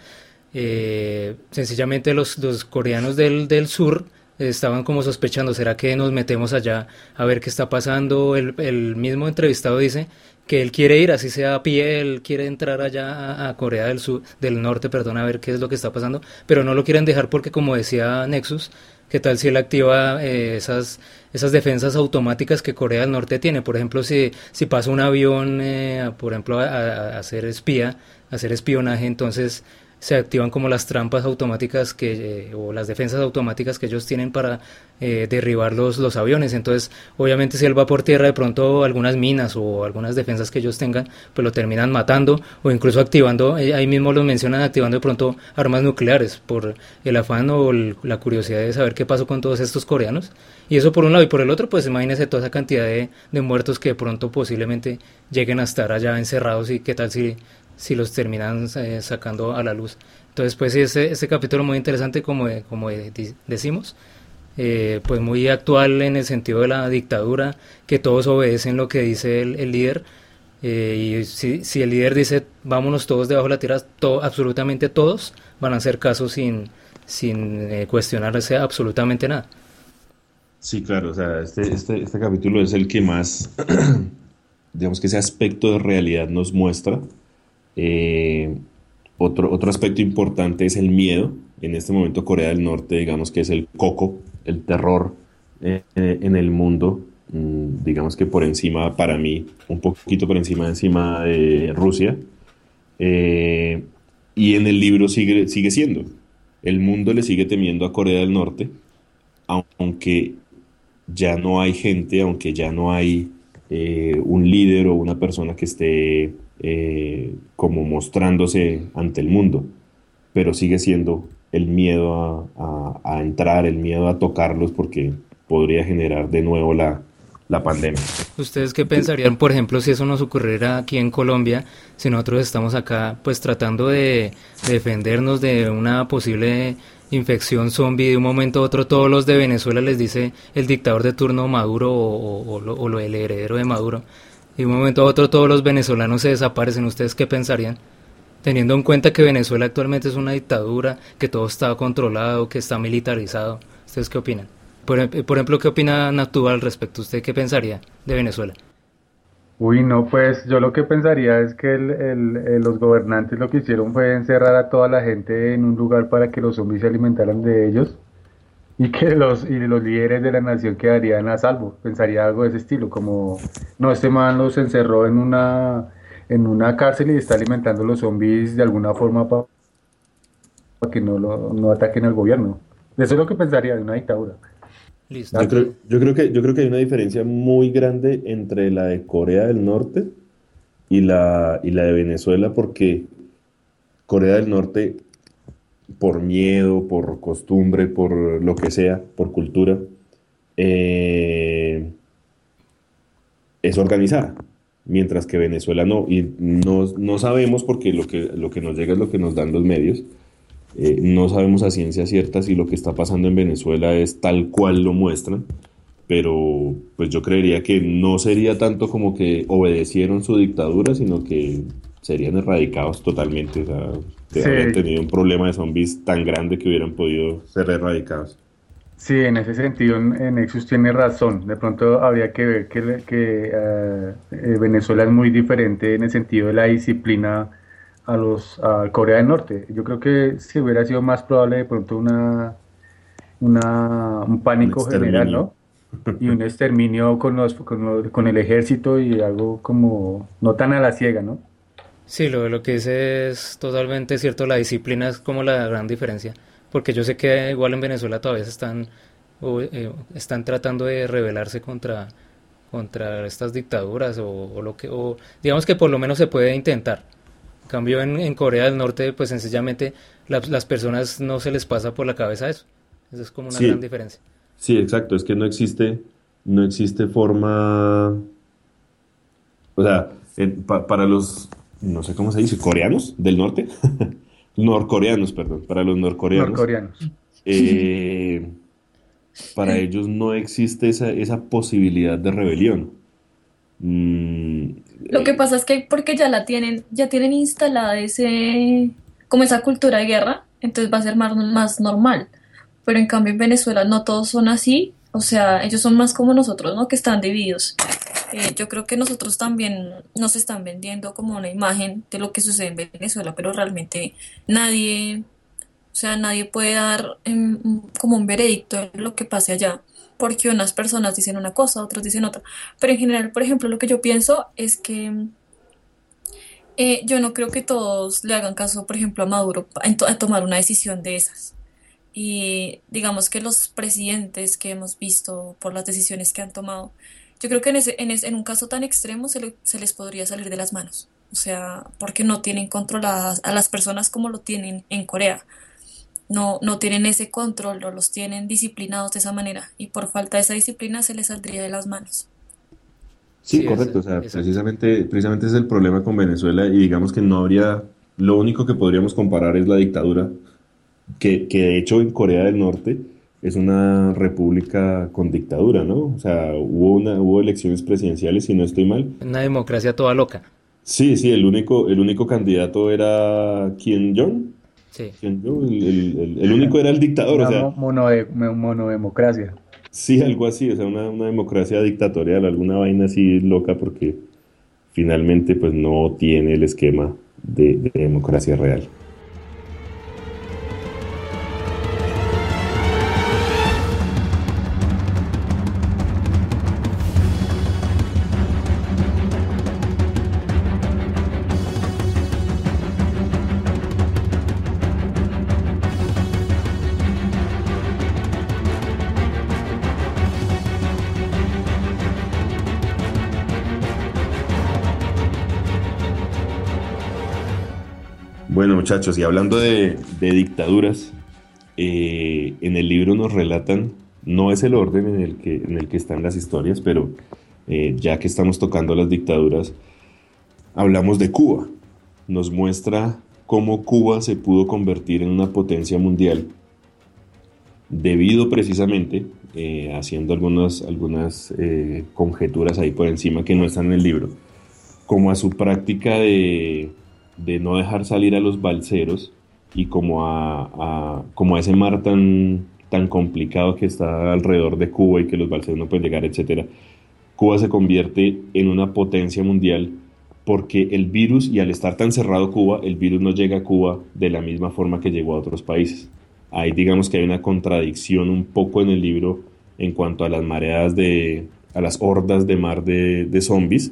Speaker 7: Sencillamente los coreanos del sur estaban como sospechando, ¿será que nos metemos allá a ver qué está pasando? El mismo entrevistado dice que él quiere ir, así sea a pie, él quiere entrar allá a Corea del Norte, perdón, a ver qué es lo que está pasando, pero no lo quieren dejar porque, como decía Nexus, ¿qué tal si él activa esas defensas automáticas que Corea del Norte tiene? Por ejemplo, si pasa un avión, por ejemplo, a hacer espionaje, entonces se activan como las trampas automáticas o las defensas automáticas que ellos tienen para derribar los aviones. Entonces, obviamente, si él va por tierra, de pronto algunas minas o algunas defensas que ellos tengan, pues lo terminan matando, o incluso activando, ahí mismo lo mencionan, activando de pronto armas nucleares por el afán o la curiosidad de saber qué pasó con todos estos coreanos. Y eso por un lado, y por el otro, pues imagínese toda esa cantidad de muertos que de pronto posiblemente lleguen a estar allá encerrados, y qué tal si los terminan sacando a la luz. Entonces, pues sí, este capítulo muy interesante, como decimos, pues muy actual en el sentido de la dictadura, que todos obedecen lo que dice el líder, y si el líder dice vámonos todos debajo de la tierra, absolutamente todos van a hacer caso sin cuestionarse absolutamente nada.
Speaker 5: Sí, claro, o sea, este capítulo es el que más, digamos que ese aspecto de realidad nos muestra. Otro aspecto importante es el miedo. En este momento Corea del Norte, digamos que es el coco, el terror en el mundo, digamos que por encima, para mí, un poquito por encima de Rusia, y en el libro sigue siendo. El mundo le sigue temiendo a Corea del Norte, aunque ya no hay gente, aunque ya no hay un líder o una persona que esté como mostrándose ante el mundo, pero sigue siendo el miedo a entrar, el miedo a tocarlos, porque podría generar de nuevo la pandemia.
Speaker 7: ¿Ustedes qué pensarían, por ejemplo, si eso nos ocurriera aquí en Colombia, si nosotros estamos acá pues tratando de defendernos de una posible infección zombie? De un momento a otro todos los de Venezuela les dice el dictador de turno Maduro o el heredero de Maduro, y de un momento a otro todos los venezolanos se desaparecen, ¿ustedes qué pensarían? Teniendo en cuenta que Venezuela actualmente es una dictadura, que todo está controlado, que está militarizado, ¿ustedes qué opinan? Por ejemplo, ¿qué opina Natúa al respecto? ¿Usted qué pensaría de Venezuela?
Speaker 4: Uy, no, pues yo lo que pensaría es que los gobernantes lo que hicieron fue encerrar a toda la gente en un lugar para que los zombies se alimentaran de ellos y que los líderes de la nación quedarían a salvo. Pensaría algo de ese estilo, como, no, este man los encerró en una cárcel y está alimentando a los zombies de alguna forma para que no ataquen al gobierno. Eso es lo que pensaría de una dictadura.
Speaker 7: Listo.
Speaker 5: Yo creo que hay una diferencia muy grande entre la de Corea del Norte y la de Venezuela, porque Corea del Norte, por miedo, por costumbre, por lo que sea, por cultura, eh, es organizada, mientras que Venezuela no. Y no sabemos, porque lo que nos llega es lo que nos dan los medios. No sabemos a ciencia cierta si lo que está pasando en Venezuela es tal cual lo muestran, pero pues yo creería que no sería tanto como que obedecieron su dictadura, sino que serían erradicados totalmente. O sea, que habrían
Speaker 4: Sí,
Speaker 5: tenido un problema de zombies tan grande que hubieran podido ser erradicados.
Speaker 4: sí, en ese sentido Nexus tiene razón. De pronto habría que ver que Venezuela es muy diferente en el sentido de la disciplina a Corea del Norte. Yo creo que si hubiera sido más probable de pronto un
Speaker 5: Un
Speaker 4: pánico general,
Speaker 5: exterminio.
Speaker 4: ¿no? Y un exterminio con el ejército y algo como no tan a la ciega, ¿no?
Speaker 7: Sí, lo que dice es totalmente cierto, la disciplina es como la gran diferencia, porque yo sé que igual en Venezuela todavía están tratando de rebelarse contra estas dictaduras o digamos que por lo menos se puede intentar. En cambio en Corea del Norte pues sencillamente las personas no se les pasa por la cabeza eso. Eso es como una gran
Speaker 5: Sí,
Speaker 7: diferencia.
Speaker 5: sí, exacto. Es que no existe forma, o sea, para los, no sé cómo se dice, coreanos del norte, norcoreanos, perdón, para los norcoreanos,
Speaker 4: Norcoreanos.
Speaker 5: eh, para ellos no existe esa posibilidad de rebelión. Mm,
Speaker 6: Lo que
Speaker 5: eh,
Speaker 6: pasa es que porque ya tienen instalada como esa cultura de guerra, entonces va a ser más normal. Pero en cambio en Venezuela no todos son así, o sea, ellos son más como nosotros, ¿no? Que están divididos. Yo creo que nosotros también nos están vendiendo como una imagen de lo que sucede en Venezuela, pero realmente nadie, o sea, nadie puede dar como un veredicto de lo que pase allá, porque unas personas dicen una cosa, otros dicen otra. Pero en general, por ejemplo, lo que yo pienso es que yo no creo que todos le hagan caso, por ejemplo, a Maduro a tomar una decisión de esas. Y digamos que los presidentes que hemos visto por las decisiones que han tomado, yo creo que en un caso tan extremo se les podría salir de las manos. O sea, porque no tienen controladas a las personas como lo tienen en Corea. No tienen ese control, no los tienen disciplinados de esa manera. Y por falta de esa disciplina se les saldría de las manos.
Speaker 5: sí,
Speaker 7: Sí,
Speaker 5: correcto. O sea,
Speaker 7: exacto.
Speaker 5: precisamente ese es el problema con Venezuela, y digamos que no habría, lo único que podríamos comparar es la dictadura, que de hecho en Corea del Norte es una república con dictadura, ¿no? O sea, hubo elecciones presidenciales, si no estoy mal.
Speaker 7: Una democracia toda loca.
Speaker 5: Sí, sí, el único candidato era Kim Jong.
Speaker 7: Sí.
Speaker 5: Kim Jong, el único era el dictador, o
Speaker 4: Una
Speaker 5: sea,
Speaker 4: monodemocracia.
Speaker 5: sí, algo así, o sea, una democracia dictatorial, alguna vaina así loca, porque finalmente pues no tiene el esquema de democracia real. Bueno, muchachos, y hablando de dictaduras, en el libro nos relatan, no es el orden en el que están las historias, pero ya que estamos tocando las dictaduras, hablamos de Cuba. Nos muestra cómo Cuba se pudo convertir en una potencia mundial debido precisamente, haciendo algunas conjeturas ahí por encima que no están en el libro, como a su práctica de no dejar salir a los balseros y como a ese mar tan complicado que está alrededor de Cuba y que los balseros no pueden llegar, etcétera. Cuba se convierte en una potencia mundial porque el virus, y al estar tan cerrado Cuba, el virus no llega a Cuba de la misma forma que llegó a otros países. Ahí digamos que hay una contradicción un poco en el libro en cuanto a las mareadas a las hordas de mar de zombies,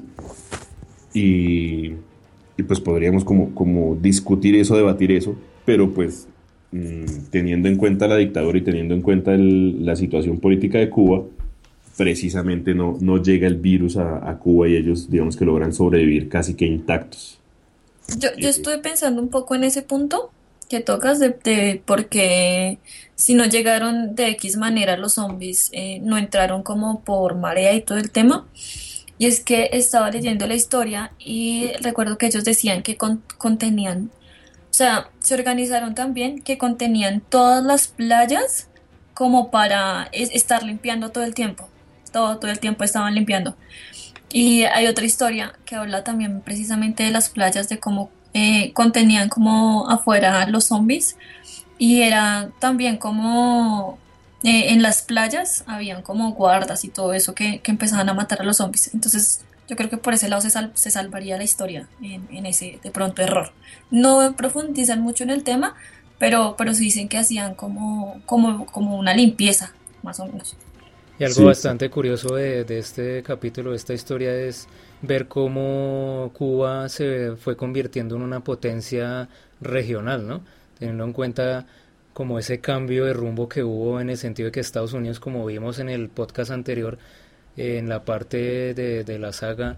Speaker 5: y pues podríamos como discutir eso, debatir eso, pero pues teniendo en cuenta la dictadura y teniendo en cuenta la situación política de Cuba, precisamente no llega el virus a Cuba y ellos digamos que logran sobrevivir casi que intactos.
Speaker 6: Yo estuve pensando un poco en ese punto que tocas de por qué si no llegaron de X manera los zombies, no entraron como por marea y todo el tema. Y es que estaba leyendo la historia y recuerdo que ellos decían que contenían, o sea, se organizaron también que contenían todas las playas como para estar limpiando todo el tiempo. Todo el tiempo estaban limpiando. Y hay otra historia que habla también precisamente de las playas, de cómo contenían como afuera los zombies. Y era también como en las playas habían como guardas y todo eso que empezaban a matar a los zombies. Entonces yo creo que por ese lado se salvaría la historia en ese de pronto error. No profundizan mucho en el tema, pero sí dicen que hacían como una limpieza, más o menos.
Speaker 7: Y algo
Speaker 5: Sí,
Speaker 7: bastante curioso de este capítulo, de esta historia, es ver cómo Cuba se fue convirtiendo en una potencia regional, ¿no? Teniendo en cuenta como ese cambio de rumbo que hubo en el sentido de que Estados Unidos, como vimos en el podcast anterior, en la parte de la saga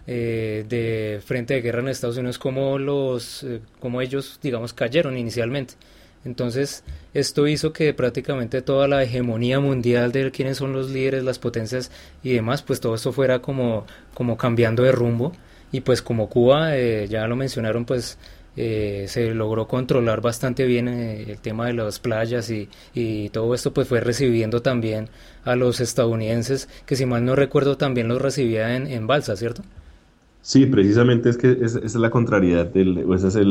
Speaker 7: de Frente de Guerra en Estados Unidos, como ellos, digamos, cayeron inicialmente. Entonces, esto hizo que prácticamente toda la hegemonía mundial de quiénes son los líderes, las potencias y demás, pues todo esto fuera como cambiando de rumbo. Y pues como Cuba, ya lo mencionaron, pues se logró controlar bastante bien el tema de las playas y todo esto pues fue recibiendo también a los estadounidenses, que si mal no recuerdo también los recibía en balsa, ¿cierto?
Speaker 5: sí, precisamente es que esa es la contrariedad, o ese es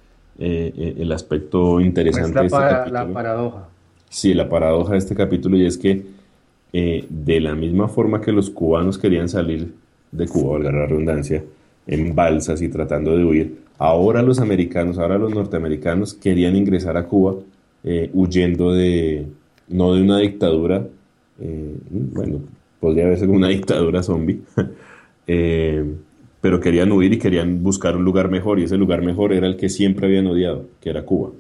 Speaker 5: el aspecto
Speaker 4: Es
Speaker 5: interesante de este
Speaker 4: la
Speaker 5: capítulo.
Speaker 4: paradoja.
Speaker 5: Sí, la paradoja de este capítulo, y es que de la misma forma que los cubanos querían salir de Cuba, valga la redundancia, en balsas y tratando de huir, ahora los norteamericanos querían ingresar a Cuba huyendo no de una dictadura, bueno, podría haber sido una dictadura zombie, eh, pero querían huir y querían buscar un lugar mejor, y ese lugar mejor era el que siempre habían odiado, que era Cuba.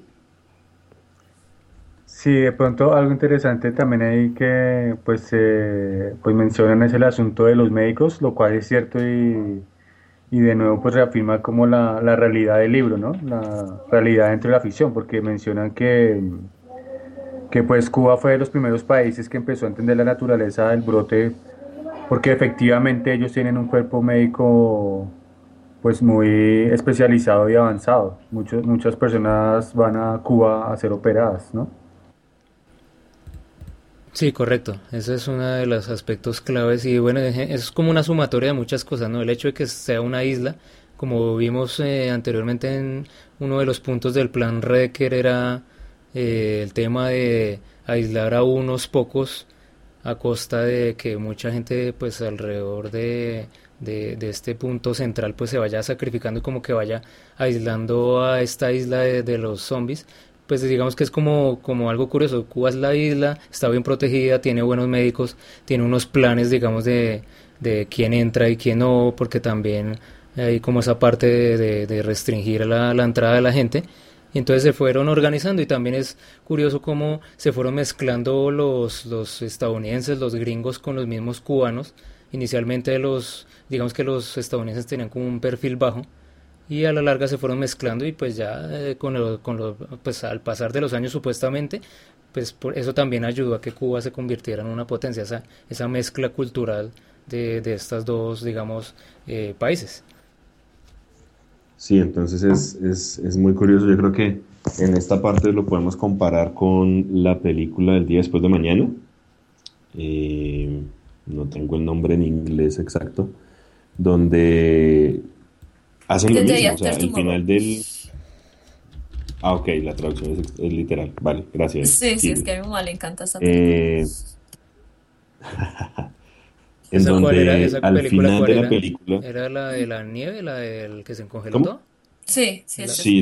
Speaker 4: Sí, de pronto algo interesante también ahí que pues mencionan es el asunto de los médicos, lo cual es cierto y de nuevo pues reafirma como la realidad del libro, ¿no? La realidad dentro de la ficción, porque mencionan que pues Cuba fue de los primeros países que empezó a entender la naturaleza del brote, porque efectivamente ellos tienen un cuerpo médico pues muy especializado y avanzado. Muchas personas van a Cuba a ser operadas, ¿no?
Speaker 7: Sí, correcto. Ese es uno de los aspectos claves y bueno, es como una sumatoria de muchas cosas, ¿no? El hecho de que sea una isla, como vimos anteriormente en uno de los puntos del plan Redeker, era el tema de aislar a unos pocos a costa de que mucha gente pues alrededor de este punto central pues se vaya sacrificando y como que vaya aislando a esta isla de los zombies. Pues digamos que es como algo curioso. Cuba es la isla, está bien protegida, tiene buenos médicos, tiene unos planes, digamos, de quién entra y quién no, porque también hay como esa parte de restringir la entrada de la gente. Y entonces se fueron organizando y también es curioso cómo se fueron mezclando los estadounidenses, los gringos con los mismos cubanos. Inicialmente digamos que los estadounidenses tenían como un perfil bajo y a la larga se fueron mezclando y pues ya pues al pasar de los años supuestamente pues por eso también ayudó a que Cuba se convirtiera en una potencia, esa mezcla cultural de estas dos, digamos, países.
Speaker 5: Sí, entonces es muy curioso. Yo creo que en esta parte lo podemos comparar con la película del día después de mañana. No tengo el nombre en inglés exacto, donde hacen lo
Speaker 6: Day
Speaker 5: mismo, o sea,
Speaker 6: After
Speaker 5: el
Speaker 6: Tomorrow.
Speaker 5: final del... Ah, ok, la traducción es literal. Vale, gracias,
Speaker 6: Sí, sí, es
Speaker 5: Kirby.
Speaker 6: que a mi mamá le encanta esa película.
Speaker 5: Eh, en
Speaker 7: ¿Esa cuál era?
Speaker 5: donde
Speaker 7: ¿Esa
Speaker 5: al
Speaker 7: película
Speaker 5: final
Speaker 7: cuál
Speaker 5: de la
Speaker 7: era?
Speaker 5: película...
Speaker 7: ¿Era la de la nieve, la del que se congeló
Speaker 5: ¿Cómo?
Speaker 7: todo?
Speaker 6: Sí, sí, es
Speaker 7: La-
Speaker 6: esa.
Speaker 5: Sí,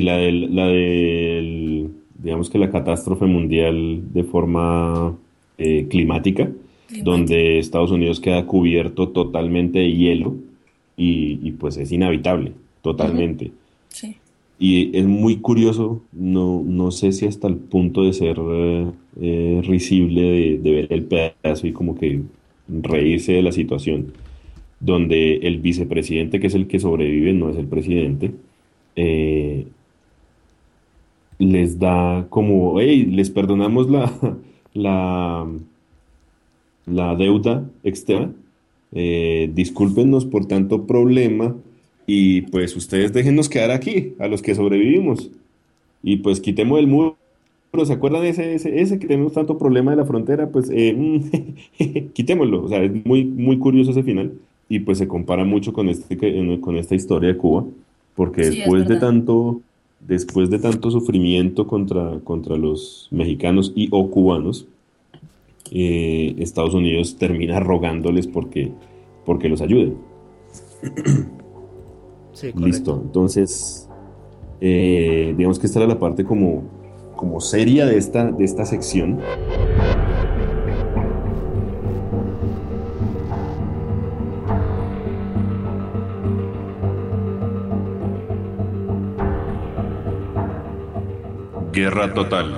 Speaker 5: digamos que la catástrofe mundial de forma climática,
Speaker 6: Climática.
Speaker 5: donde Estados Unidos queda cubierto totalmente de hielo y pues es inhabitable,
Speaker 6: Ujú,
Speaker 5: totalmente.
Speaker 6: sí.
Speaker 5: Y es muy curioso, no sé si hasta el punto de ser risible de ver el pedazo y como que reírse de la situación, donde el vicepresidente, que es el que sobrevive, no es el presidente, eh, les da como, hey, les perdonamos la, la deuda externa, discúlpenos por tanto problema y pues ustedes déjennos quedar aquí, a los que sobrevivimos, y pues quitemos el muro. ¿Se acuerdan ese que tenemos tanto problema de la frontera? Pues quitémoslo. O sea, es muy curioso ese final y pues se compara mucho con con esta historia de Cuba, porque
Speaker 6: Sí, es verdad.
Speaker 5: después de tanto sufrimiento contra los mexicanos y o cubanos, Estados Unidos termina rogándoles porque los ayuden.
Speaker 7: Sí,
Speaker 5: Listo.
Speaker 7: correcto.
Speaker 5: Entonces, digamos que esta era la parte como seria de esta sección. Guerra total.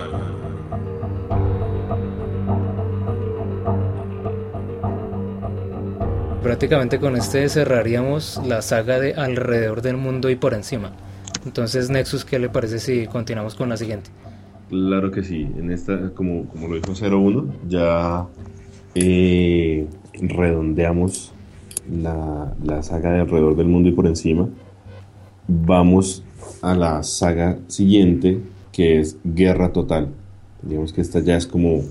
Speaker 7: Prácticamente con este cerraríamos la saga de Alrededor del Mundo y por encima. Entonces, Nexus, ¿qué le parece si continuamos con la siguiente?
Speaker 5: Claro que sí. En esta, como lo dijo 01, ya redondeamos la saga de Alrededor del Mundo y por encima. Vamos a la saga siguiente, que es Guerra Total. Digamos que esta ya es como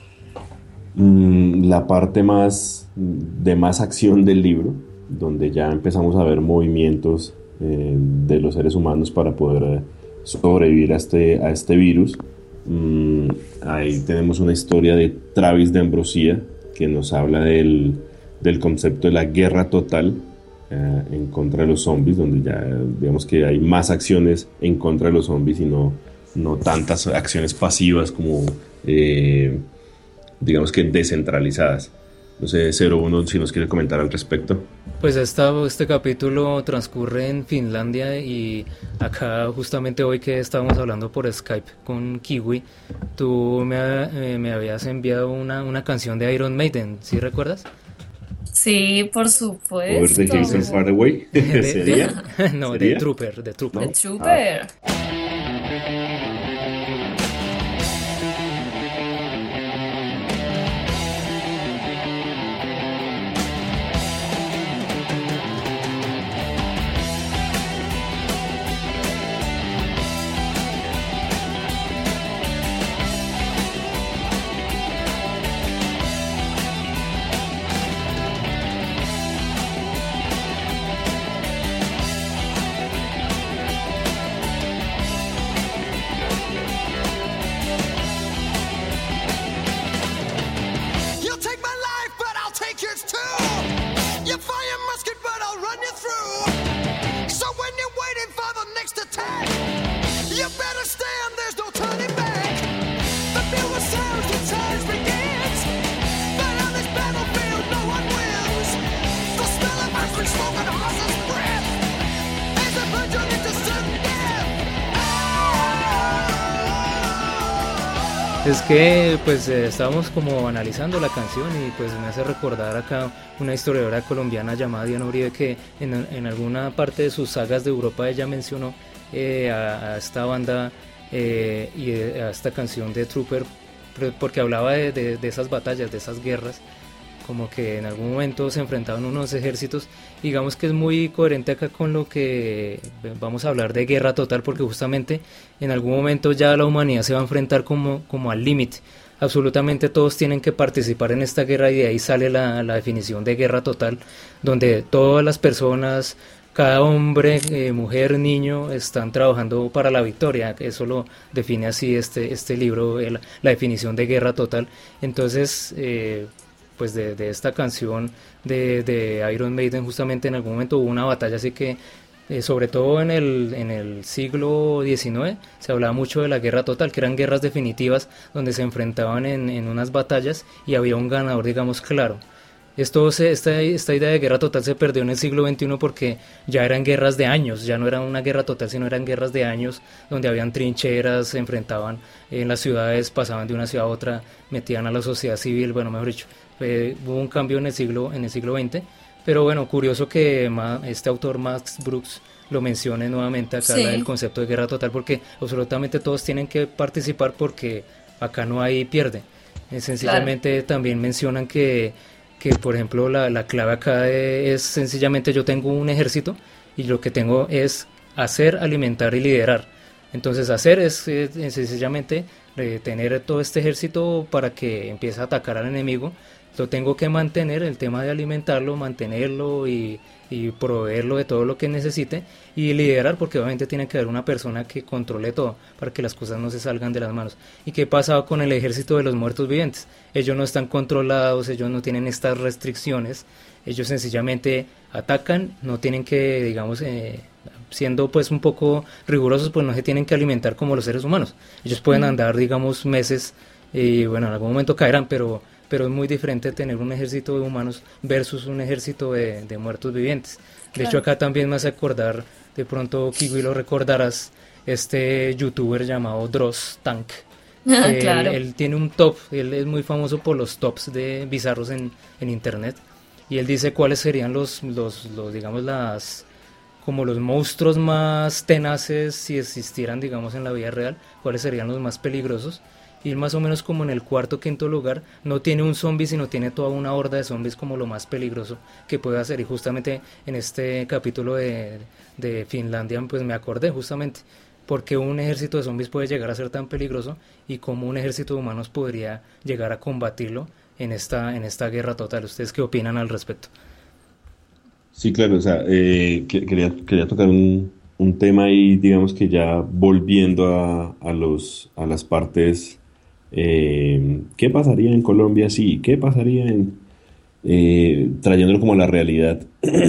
Speaker 5: la parte de más acción del libro, donde ya empezamos a ver movimientos de los seres humanos para poder sobrevivir a este virus. Ahí tenemos una historia de Travis de Ambrosía que nos habla del concepto de la guerra total en contra de los zombies, donde ya digamos que hay más acciones en contra de los zombies y no tantas acciones pasivas como digamos que descentralizadas. No sé, 01, si nos quiere comentar al respecto.
Speaker 7: Pues este capítulo transcurre en Finlandia y acá justamente hoy que estábamos hablando por Skype con Kiwi, tú me habías enviado una canción de Iron Maiden, ¿sí recuerdas?
Speaker 6: Sí, por
Speaker 5: Over the Hills and
Speaker 7: Entonces,
Speaker 6: supuesto.
Speaker 5: Far Away.
Speaker 7: de,
Speaker 5: ¿Sería?
Speaker 7: no, de
Speaker 5: ¿Sería?
Speaker 7: Trooper, de Trooper.
Speaker 6: The
Speaker 5: ¿No? Ah,
Speaker 6: Trooper.
Speaker 9: You'll take my life, but I'll take yours too. You fire musket, but I'll run you through. So when you're waiting for the next attack, you better stand, there's no turning back. The bugle sounds, the charge begins. But on this battlefield, no one wins. The smell of ice cream smoke and a horse's breath as a virgin into sudden death.
Speaker 7: Es que pues estábamos como analizando la canción y pues me hace recordar acá una historiadora colombiana llamada Diana Uribe que en alguna parte de sus sagas de Europa ella mencionó a esta banda a esta canción de Trooper porque hablaba de esas batallas, de esas guerras, como que en algún momento se enfrentaban unos ejércitos. Digamos que es muy coherente acá con lo que vamos a hablar de guerra total, porque justamente en algún momento ya la humanidad se va a enfrentar como al límite. Absolutamente todos tienen que participar en esta guerra y de ahí sale la definición de guerra total, donde todas las personas, cada hombre, mujer, niño están trabajando para la victoria. Eso lo define así este libro, la definición de guerra total. Entonces, pues de esta canción de Iron Maiden, justamente en algún momento hubo una batalla, así que sobre todo en el siglo XIX se hablaba mucho de la guerra total, que eran guerras definitivas donde se enfrentaban en unas batallas y había un ganador, digamos, claro. Esta idea de guerra total se perdió en el siglo XXI porque ya eran guerras de años, ya no era una guerra total, sino eran guerras de años donde habían trincheras, se enfrentaban en las ciudades, pasaban de una ciudad a otra, metían a la sociedad civil, bueno, mejor dicho, hubo un cambio en el siglo XX, pero bueno, curioso que este autor Max Brooks lo mencione nuevamente acá,
Speaker 6: Sí.
Speaker 7: el concepto de guerra total, porque absolutamente todos tienen que participar porque acá no hay pierde. Sencillamente también mencionan que por ejemplo la clave acá es sencillamente yo tengo un ejército y lo que tengo es hacer, alimentar y liderar. Entonces hacer es sencillamente tener todo este ejército para que empiece a atacar al enemigo. Lo tengo que mantener, el tema de alimentarlo, mantenerlo y proveerlo de todo lo que necesite y liderar, porque obviamente tiene que haber una persona que controle todo para que las cosas no se salgan de las manos. ¿Y qué pasaba con el ejército de los muertos vivientes? Ellos no están controlados, ellos no tienen estas restricciones, ellos sencillamente atacan, no tienen que, digamos, siendo pues un poco rigurosos, pues no se tienen que alimentar como los seres humanos. Ellos pueden andar, digamos, meses y bueno, en algún momento caerán, pero es muy diferente tener un ejército de humanos versus un ejército de muertos vivientes. De hecho, acá también me hace acordar, de pronto, Kiwi, lo recordarás, este youtuber llamado Dross Tank.
Speaker 6: Claro.
Speaker 7: Él tiene un top, él es muy famoso por los tops de bizarros en internet. Y él dice cuáles serían los digamos, como los monstruos más tenaces si existieran, digamos, en la vida real, cuáles serían los más peligrosos. Y más o menos como en el cuarto o quinto lugar, no tiene un zombie, sino tiene toda una horda de zombies como lo más peligroso que puede hacer. Y justamente en este capítulo de Finlandia, pues me acordé justamente, porque un ejército de zombies puede llegar a ser tan peligroso y cómo un ejército de humanos podría llegar a combatirlo en esta guerra total. ¿Ustedes qué opinan al respecto?
Speaker 5: Sí, claro, o sea, quería tocar un tema ahí, digamos que ya volviendo a las partes, ¿qué pasaría en Colombia si? ¿Qué pasaría trayéndolo como a la realidad?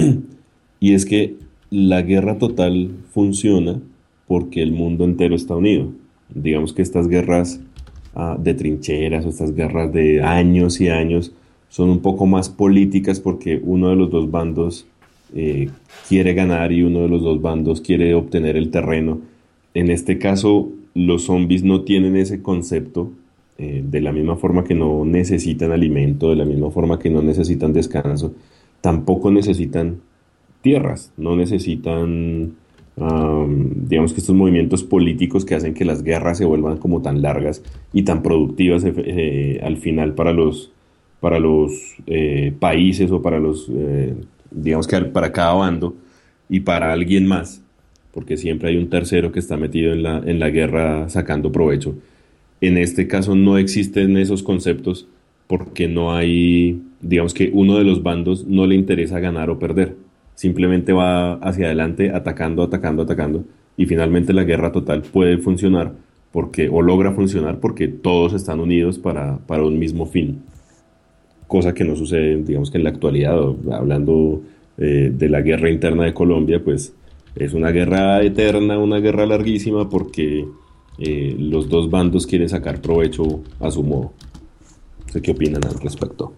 Speaker 5: Y es que la guerra total funciona porque el mundo entero está unido. Digamos que estas guerras de trincheras o estas guerras de años y años son un poco más políticas porque uno de los dos bandos quiere ganar y uno de los dos bandos quiere obtener el terreno. En este caso, los zombies no tienen ese concepto, de la misma forma que no necesitan alimento, de la misma forma que no necesitan descanso, tampoco necesitan tierras, no necesitan, digamos que estos movimientos políticos que hacen que las guerras se vuelvan como tan largas y tan productivas al final para los países o para digamos que para cada bando y para alguien más, porque siempre hay un tercero que está metido en la guerra sacando provecho. En este caso no existen esos conceptos porque no hay, digamos que uno de los bandos no le interesa ganar o perder, simplemente va hacia adelante atacando, atacando, atacando y finalmente la guerra total puede funcionar o logra funcionar porque todos están unidos para un mismo fin. Cosa que no sucede, digamos que en la actualidad, hablando de la guerra interna de Colombia, pues es una guerra eterna, una guerra larguísima, porque los dos bandos quieren sacar provecho a su modo. No sé qué opinan al respecto.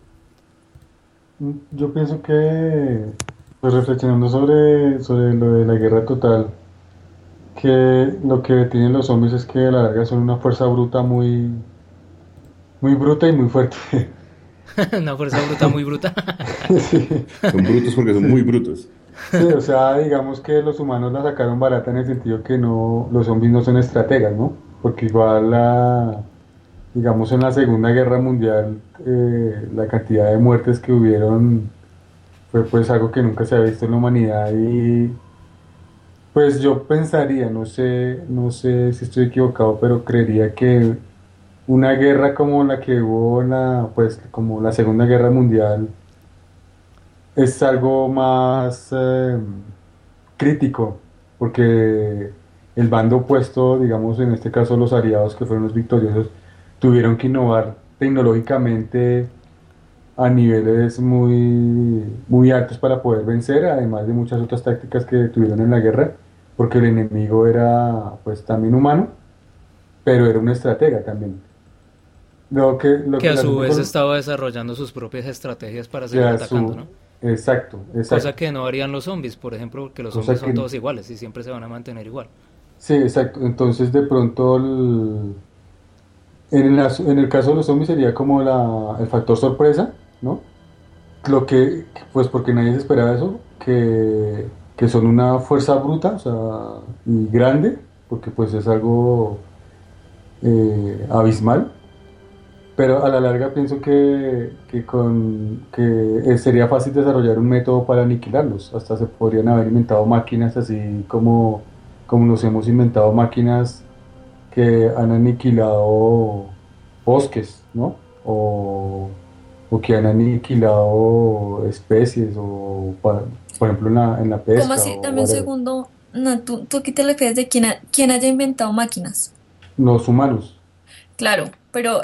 Speaker 4: Yo pienso que, pues reflexionando sobre lo de la guerra total, que lo que tienen los zombies es que a la larga son una fuerza bruta muy, muy bruta y muy fuerte.
Speaker 7: Una fuerza bruta, muy bruta.
Speaker 4: Sí.
Speaker 5: Son brutos porque son muy brutos.
Speaker 4: Sí, o sea, digamos que los humanos la sacaron barata en el sentido que no, los zombies no son estrategas, ¿no? Porque igual digamos en la Segunda Guerra Mundial, la cantidad de muertes que hubieron fue pues algo que nunca se había visto en la humanidad y pues yo pensaría, no sé si estoy equivocado, pero creería que una guerra como la que hubo pues como la Segunda Guerra Mundial es algo más crítico, porque el bando opuesto, digamos en este caso los aliados que fueron los victoriosos, tuvieron que innovar tecnológicamente a niveles muy altos para poder vencer, además de muchas otras tácticas que tuvieron en la guerra, porque el enemigo era pues también humano, pero era un estratega también. Lo
Speaker 7: Que
Speaker 4: que
Speaker 7: a
Speaker 4: el
Speaker 7: su
Speaker 4: asunto
Speaker 7: vez
Speaker 4: con
Speaker 7: estaba desarrollando sus propias estrategias para seguir
Speaker 4: ya
Speaker 7: atacando, ¿no?
Speaker 4: exacto,
Speaker 7: Cosa
Speaker 4: exacto,
Speaker 7: que no harían los zombies, por ejemplo, porque los
Speaker 4: cosa
Speaker 7: zombies son
Speaker 4: que
Speaker 7: todos iguales y siempre se van a mantener igual.
Speaker 4: sí, exacto. Entonces de pronto en el caso de los zombies sería como el factor sorpresa, ¿no? Lo que, pues porque nadie se esperaba eso, que son una fuerza bruta, o sea, y grande, porque pues es algo abismal, pero a la larga pienso que sería fácil desarrollar un método para aniquilarlos, hasta se podrían haber inventado máquinas así como nos hemos inventado máquinas que han aniquilado bosques, ¿no? O que han aniquilado especies, por ejemplo en la
Speaker 6: ¿Cómo
Speaker 4: pesca
Speaker 6: así?
Speaker 4: o
Speaker 6: Dame un
Speaker 4: whatever.
Speaker 6: segundo. No, ¿tú qué te refieres de quién haya inventado máquinas?
Speaker 4: Los humanos.
Speaker 6: Claro, pero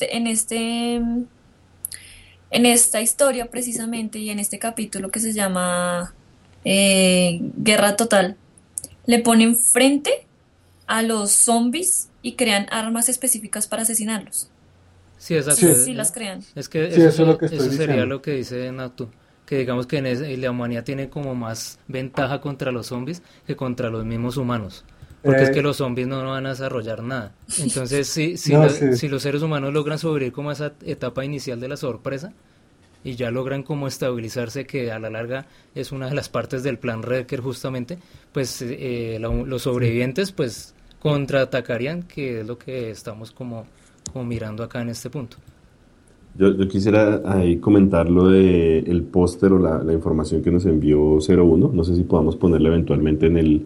Speaker 6: en esta historia precisamente y en este capítulo que se llama Guerra Total, le ponen frente a los zombies y crean armas específicas para asesinarlos.
Speaker 7: Sí, exacto.
Speaker 4: Sí,
Speaker 6: Sí las crean.
Speaker 7: Es que
Speaker 4: sí, eso es lo que estoy
Speaker 7: eso sería
Speaker 4: diciendo.
Speaker 7: lo que dice Natu, que digamos que la humanidad tiene como más ventaja contra los zombies que contra los mismos humanos, porque es que
Speaker 4: Eh,
Speaker 7: los zombies no van a desarrollar nada. Entonces,
Speaker 4: no, sí,
Speaker 7: si los seres humanos logran sobrevivir como a esa etapa inicial de la sorpresa y ya logran como estabilizarse, que a la larga es una de las partes del plan Recker justamente, pues los sobrevivientes pues contraatacarían, que es lo que estamos como mirando acá en este punto.
Speaker 5: Yo quisiera ahí comentar lo de el póster o la información que nos envió 01. No sé si podamos ponerla eventualmente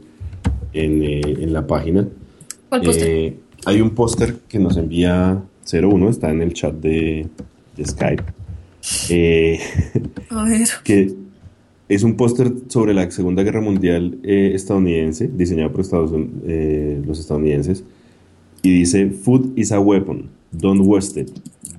Speaker 5: en la página.
Speaker 6: ¿Cuál póster?
Speaker 5: Hay un póster que nos envía 01, está en el chat de Skype, eh,
Speaker 6: A ver.
Speaker 5: que es un póster sobre la Segunda Guerra Mundial estadounidense, diseñado por los estadounidenses, y dice: Food is a weapon, don't waste it.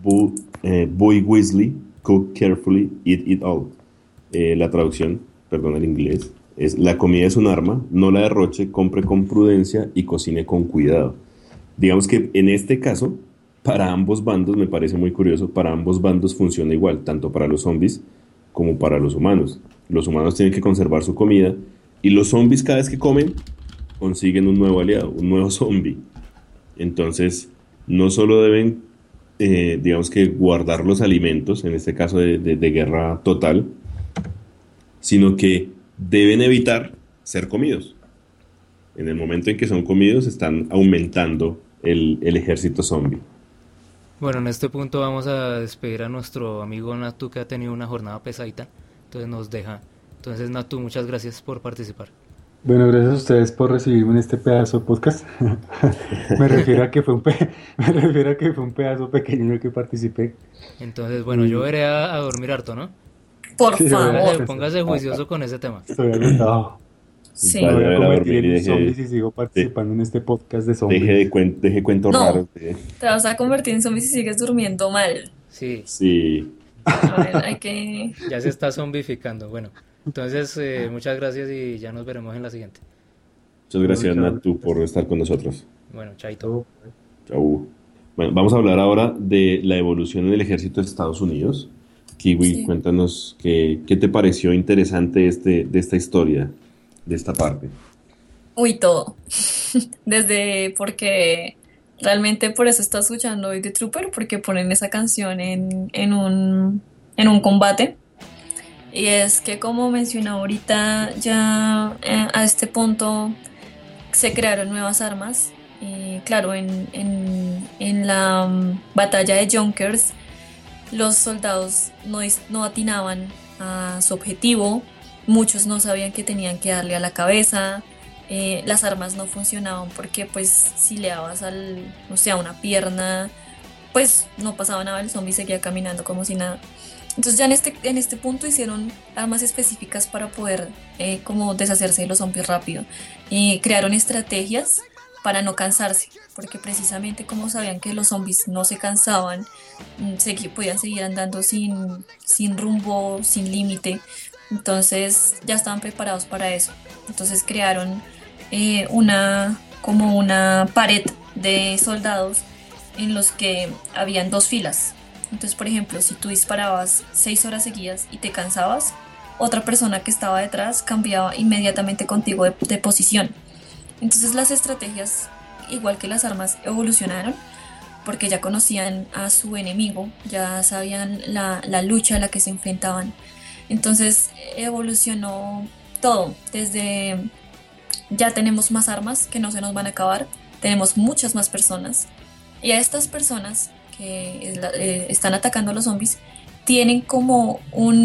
Speaker 5: Boy Weasley, cook carefully, eat it all. La traducción, perdón el inglés, es: la comida es un arma, no la derroche, compre con prudencia y cocine con cuidado. Digamos que en este caso, para ambos bandos, me parece muy curioso, para ambos bandos funciona igual, tanto para los zombies como para los humanos. Los humanos tienen que conservar su comida y los zombies cada vez que comen consiguen un nuevo aliado, un nuevo zombie. Entonces, no solo deben, digamos que guardar los alimentos, en este caso de guerra total, sino que deben evitar ser comidos. En el momento en que son comidos, están aumentando el ejército zombie.
Speaker 7: Bueno, en este punto vamos a despedir a nuestro amigo Natu, que ha tenido una jornada pesadita, entonces nos deja. Entonces, Natu, muchas gracias por participar.
Speaker 4: Bueno, gracias a ustedes por recibirme en este pedazo de podcast. Me refiero a que fue me refiero a que fue un pedazo pequeño en el que participé.
Speaker 7: Entonces, bueno, yo
Speaker 4: Y
Speaker 7: iré a dormir harto, ¿no?
Speaker 6: Por
Speaker 4: sí,
Speaker 6: favor.
Speaker 7: Póngase juicioso con ese tema.
Speaker 4: estoy agotado.
Speaker 6: Sí.
Speaker 4: Me
Speaker 5: Vaya
Speaker 4: voy
Speaker 5: a
Speaker 4: a
Speaker 5: ver a
Speaker 4: convertir
Speaker 5: dormir
Speaker 4: en
Speaker 5: y
Speaker 4: un zombie si sigo
Speaker 5: de-
Speaker 4: participando en este podcast de zombies.
Speaker 5: deje cuentos
Speaker 6: No,
Speaker 5: raros.
Speaker 6: te vas a convertir en zombie si sigues durmiendo mal.
Speaker 7: Sí,
Speaker 5: Sí,
Speaker 6: A ver, hay que...
Speaker 7: ya se está zombificando. Bueno, entonces, muchas gracias y ya nos veremos en la siguiente.
Speaker 5: muchas gracias,
Speaker 4: Muchas
Speaker 5: Natu, por estar con nosotros.
Speaker 7: Bueno, chaito.
Speaker 5: Chau. Bueno, vamos a hablar ahora de la evolución en el ejército de Estados Unidos. Kiwi,
Speaker 6: Sí.
Speaker 5: cuéntanos qué te pareció interesante de esta historia, de esta parte.
Speaker 6: Uy, todo. Desde porque realmente por eso está escuchando hoy The Trooper, porque ponen esa canción en un combate. Y es que como mencioné ahorita, ya a este punto se crearon nuevas armas. Y claro, en la batalla de Junkers, los soldados no atinaban a su objetivo, muchos no sabían que tenían que darle a la cabeza, las armas no funcionaban porque pues si le dabas no sé, a una pierna, pues no pasaba nada, el zombie seguía caminando como si nada. Entonces ya en este punto hicieron armas específicas para poder como deshacerse de los zombies rápido. Y crearon estrategias para no cansarse, porque precisamente como sabían que los zombies no se cansaban, podían seguir andando sin rumbo, sin límite, entonces ya estaban preparados para eso. Entonces crearon como una pared de soldados en los que habían dos filas. Entonces, por ejemplo, si tú disparabas 6 horas seguidas y te cansabas, otra persona que estaba detrás cambiaba inmediatamente contigo de posición. Entonces las estrategias, igual que las armas, evolucionaron porque ya conocían a su enemigo, ya sabían la lucha a la que se enfrentaban. Entonces evolucionó todo, desde ya tenemos más armas que no se nos van a acabar, tenemos muchas más personas, y a estas personas que están atacando a los zombies tienen como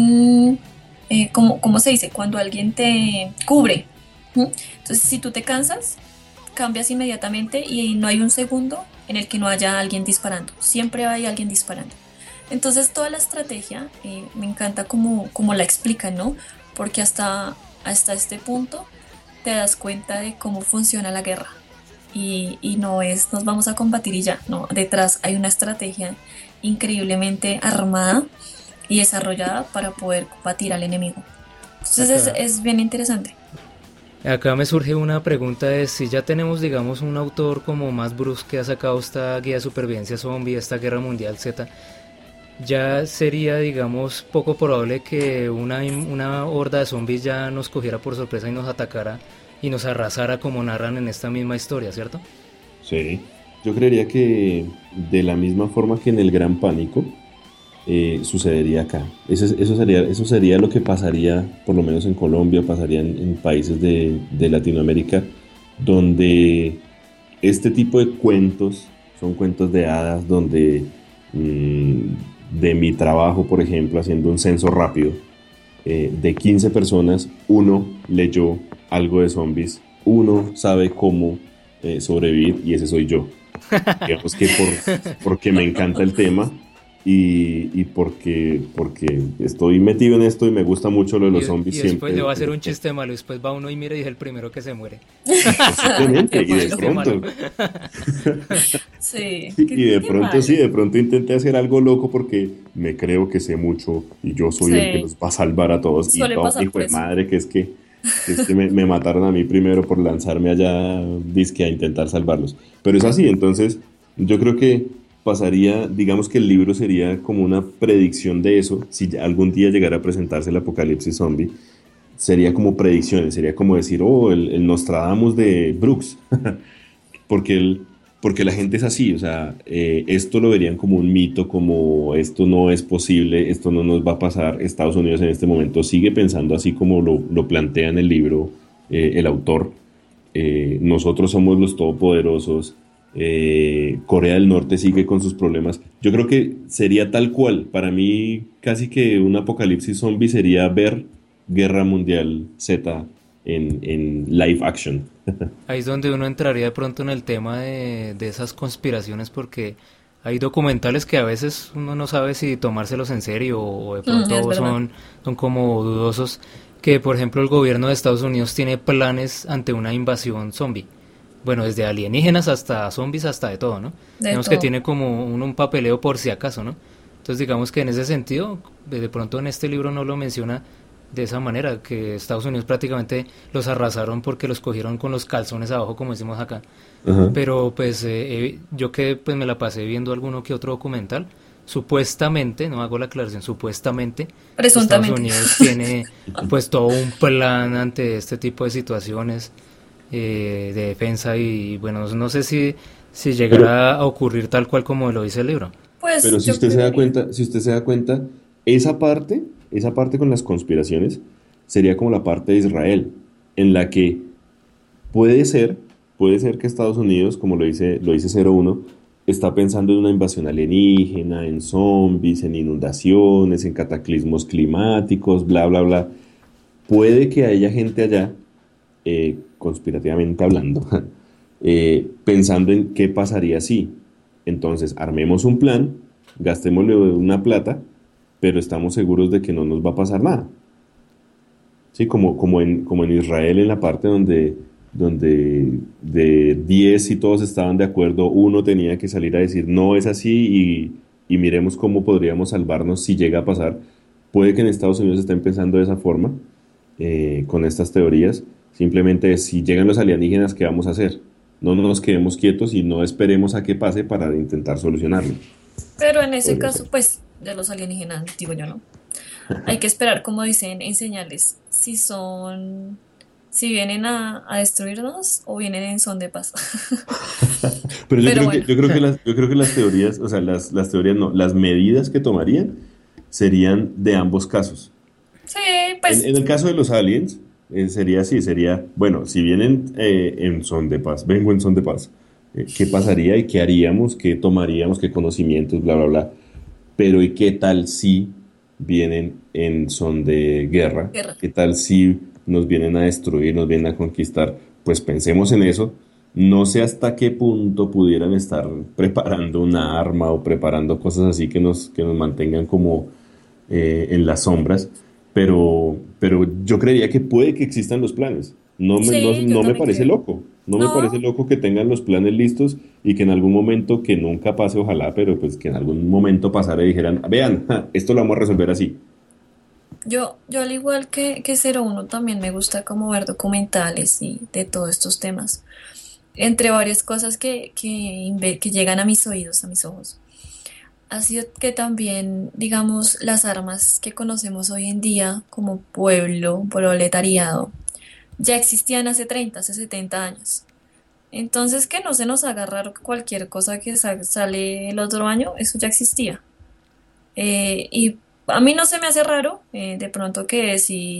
Speaker 6: ¿cómo se dice? Cuando alguien te cubre. Entonces, si tú te cansas, cambias inmediatamente y no hay un segundo en el que no haya alguien disparando. Siempre hay alguien disparando. Entonces, toda la estrategia me encanta como la explican, ¿no? Porque hasta este punto te das cuenta de cómo funciona la guerra. Y no es nos vamos a combatir y ya, no. Detrás hay una estrategia increíblemente armada y desarrollada para poder combatir al enemigo. Entonces es bien interesante.
Speaker 7: Acá me surge una pregunta de si ya tenemos, digamos, un autor como Matt Bruce que ha sacado esta guía de supervivencia zombie, esta Guerra Mundial Z, ya sería, digamos, poco probable que una horda de zombies ya nos cogiera por sorpresa y nos atacara y nos arrasara como narran en esta misma historia, ¿cierto?
Speaker 5: Sí, yo creería que de la misma forma que en el Gran Pánico, sucedería acá. Eso sería lo que pasaría, por lo menos en Colombia, pasaría en países de Latinoamérica, donde este tipo de cuentos son cuentos de hadas, donde de mi trabajo, por ejemplo, haciendo un censo rápido, de 15 personas, uno leyó algo de zombies, uno sabe cómo sobrevivir, y ese soy yo. Digamos que porque me encanta el tema y porque estoy metido en esto y me gusta mucho lo de los zombies.
Speaker 7: Y después
Speaker 5: siempre
Speaker 7: le va a hacer un chiste malo, después va uno y mira y es el primero que se muere.
Speaker 5: Exactamente, y de pronto
Speaker 6: Sí,
Speaker 5: y de pronto sí, de pronto intenté hacer algo loco porque me creo que sé mucho y yo soy el que los va a salvar a todos.
Speaker 6: Suele
Speaker 5: y no,
Speaker 6: pasar
Speaker 5: hijo
Speaker 6: por
Speaker 5: de
Speaker 6: eso.
Speaker 5: madre, que es que me mataron a mí primero por lanzarme allá, dizque a intentar salvarlos. Pero es así, entonces yo creo que pasaría, digamos que el libro sería como una predicción de eso. Si algún día llegara a presentarse el apocalipsis zombie, sería como predicciones, sería como decir, el Nostradamus de Brooks. porque la gente es así, o sea, esto lo verían como un mito, como esto no es posible, esto no nos va a pasar. Estados Unidos en este momento sigue pensando así como lo plantea en el libro el autor. Nosotros somos los todopoderosos. Corea del Norte sigue con sus problemas. Yo creo que sería tal cual. Para mí, casi que un apocalipsis zombie sería ver Guerra Mundial Z en live action.
Speaker 7: Ahí es donde uno entraría de pronto en el tema de esas conspiraciones, porque hay documentales que a veces uno no sabe si tomárselos en serio o de pronto son como dudosos, que por ejemplo el gobierno de Estados Unidos tiene planes ante una invasión zombie. Bueno, desde alienígenas hasta zombies, hasta de todo, ¿no? Digamos que tiene como un papeleo por si acaso, ¿no? Entonces digamos que en ese sentido, de pronto en este libro no lo menciona de esa manera, que Estados Unidos prácticamente los arrasaron porque los cogieron con los calzones abajo, como decimos acá. Uh-huh. Pero pues yo que pues me la pasé viendo alguno que otro documental, supuestamente, no hago la aclaración, supuestamente Estados Unidos tiene pues todo un plan ante este tipo de situaciones de defensa, y bueno, no sé si llegará a ocurrir tal cual como lo dice el libro.
Speaker 6: Pues,
Speaker 5: pero si usted se da cuenta, esa parte con las conspiraciones sería como la parte de Israel, en la que puede ser que Estados Unidos, como lo dice 01, está pensando en una invasión alienígena, en zombies, en inundaciones, en cataclismos climáticos, bla, bla, bla. Puede que haya gente allá, conspirativamente hablando, pensando en qué pasaría si. Entonces, armemos un plan, gastémosle una plata pero estamos seguros de que no nos va a pasar nada. Sí, como en Israel, en la parte donde de 10 si todos estaban de acuerdo, uno tenía que salir a decir no es así y miremos cómo podríamos salvarnos si llega a pasar. Puede que en Estados Unidos estén pensando de esa forma, con estas teorías. Simplemente es, si llegan los alienígenas, ¿qué vamos a hacer? No nos quedemos quietos y no esperemos a que pase para intentar solucionarlo.
Speaker 6: Pero en ese
Speaker 5: Podría
Speaker 6: caso,
Speaker 5: ser.
Speaker 6: pues, de los alienígenas, digo yo, ¿no? Hay que esperar, como dicen, en señales, si vienen a destruirnos o vienen en son de paz.
Speaker 5: Pero yo
Speaker 6: Pero
Speaker 5: creo que,
Speaker 6: bueno,
Speaker 5: las teorías, o sea, las teorías no, las medidas que tomarían serían de ambos casos.
Speaker 6: sí,
Speaker 5: En,
Speaker 6: pues,
Speaker 5: en el caso de los aliens, sería así, sería, bueno, si vienen en son de paz, vengo en son de paz, ¿qué pasaría y qué haríamos, qué tomaríamos, qué conocimientos, bla, bla, bla? Pero ¿y qué tal si vienen en son de guerra?
Speaker 6: guerra.
Speaker 5: ¿Qué tal si nos vienen a destruir, nos vienen a conquistar? Pues pensemos en eso. No sé hasta qué punto pudieran estar preparando una arma o preparando cosas así que nos mantengan como en las sombras, pero yo creería que puede que existan los planes. No me, no,
Speaker 6: Sí, yo
Speaker 5: no me
Speaker 6: también
Speaker 5: parece
Speaker 6: creo.
Speaker 5: loco. No me parece
Speaker 6: No,
Speaker 5: loco que tengan los planes listos y que en algún momento, que nunca pase, ojalá, pero pues que en algún momento pasara y dijeran, vean, esto lo vamos a resolver así.
Speaker 6: yo al igual que 01 también me gusta como ver documentales y de todos estos temas. Entre varias cosas que llegan a mis oídos, a mis ojos. Ha sido que también, digamos, las armas que conocemos hoy en día como pueblo, proletariado, ya existían hace 30, hace 70 años. Entonces, que no se nos haga raro que cualquier cosa que sale el otro año, eso ya existía. Y a mí no se me hace raro, de pronto que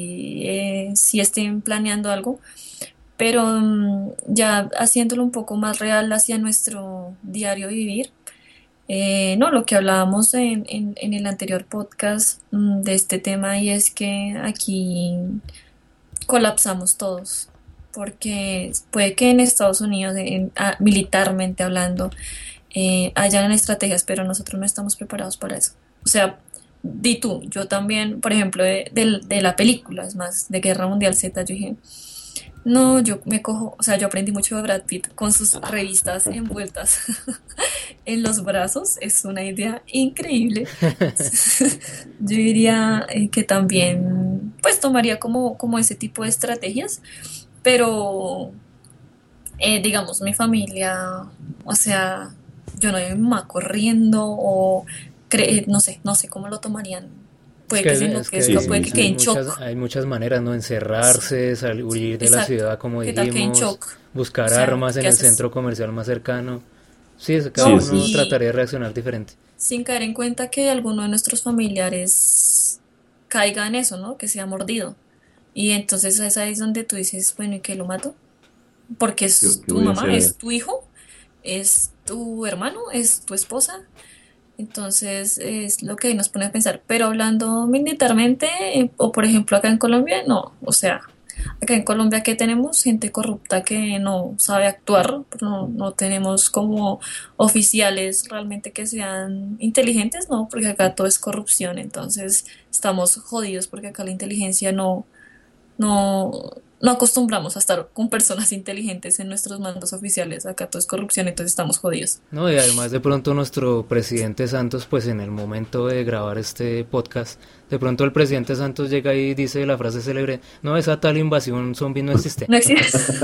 Speaker 6: si estén planeando algo, pero ya haciéndolo un poco más real hacia nuestro diario vivir. No, lo que hablábamos en el anterior podcast de este tema y es que aquí colapsamos todos, porque puede que en Estados Unidos, militarmente hablando, hayan estrategias, pero nosotros no estamos preparados para eso. O sea, di tú, yo también, por ejemplo, de la película, es más, de Guerra Mundial Z, yo dije, no, yo me cojo, o sea, yo aprendí mucho de Brad Pitt con sus revistas envueltas en los brazos, es una idea increíble. Yo diría que también, pues tomaría como ese tipo de estrategias, pero digamos, mi familia, o sea, yo no veo a mi mamá corriendo o no sé cómo lo tomarían. Puede que se
Speaker 7: Es que
Speaker 5: Sí,
Speaker 6: enloquezca, puede
Speaker 5: sí,
Speaker 6: que quede
Speaker 5: sí.
Speaker 6: en shock.
Speaker 7: hay muchas maneras, ¿no? Encerrarse, huir de la
Speaker 6: Exacto.
Speaker 7: ciudad, como
Speaker 6: ¿Qué tal que en
Speaker 7: dijimos,
Speaker 6: shock? O
Speaker 7: buscar
Speaker 6: sea,
Speaker 7: armas en
Speaker 6: ¿qué
Speaker 7: el
Speaker 6: haces?
Speaker 7: centro comercial más cercano. Sí, cada
Speaker 5: Sí,
Speaker 6: No,
Speaker 5: eso
Speaker 7: uno
Speaker 5: es.
Speaker 6: y
Speaker 7: trataría de reaccionar diferente.
Speaker 6: sin caer en cuenta que alguno de nuestros familiares caiga en eso, ¿no? Que sea mordido. Y entonces es ahí donde tú dices, bueno, ¿y qué lo mato? Porque
Speaker 5: ¿Qué,
Speaker 6: es
Speaker 5: qué
Speaker 6: tu
Speaker 5: voy a
Speaker 6: mamá,
Speaker 5: hacer?
Speaker 6: es tu hijo, es tu hermano, es tu esposa. Entonces es lo que nos pone a pensar. Pero hablando militarmente, o por ejemplo acá en Colombia, no. O sea, acá en Colombia que tenemos gente corrupta que no sabe actuar, no tenemos como oficiales realmente que sean inteligentes, no, porque acá todo es corrupción. Entonces estamos jodidos porque acá la inteligencia no, no acostumbramos a estar con personas inteligentes en nuestros mandos oficiales. Acá todo es corrupción, entonces estamos jodidos.
Speaker 7: No, y además de pronto nuestro presidente Santos, pues en el momento de grabar este podcast, de pronto el presidente Santos llega y dice la frase célebre, no, esa tal invasión zombie no existe.
Speaker 6: No existe.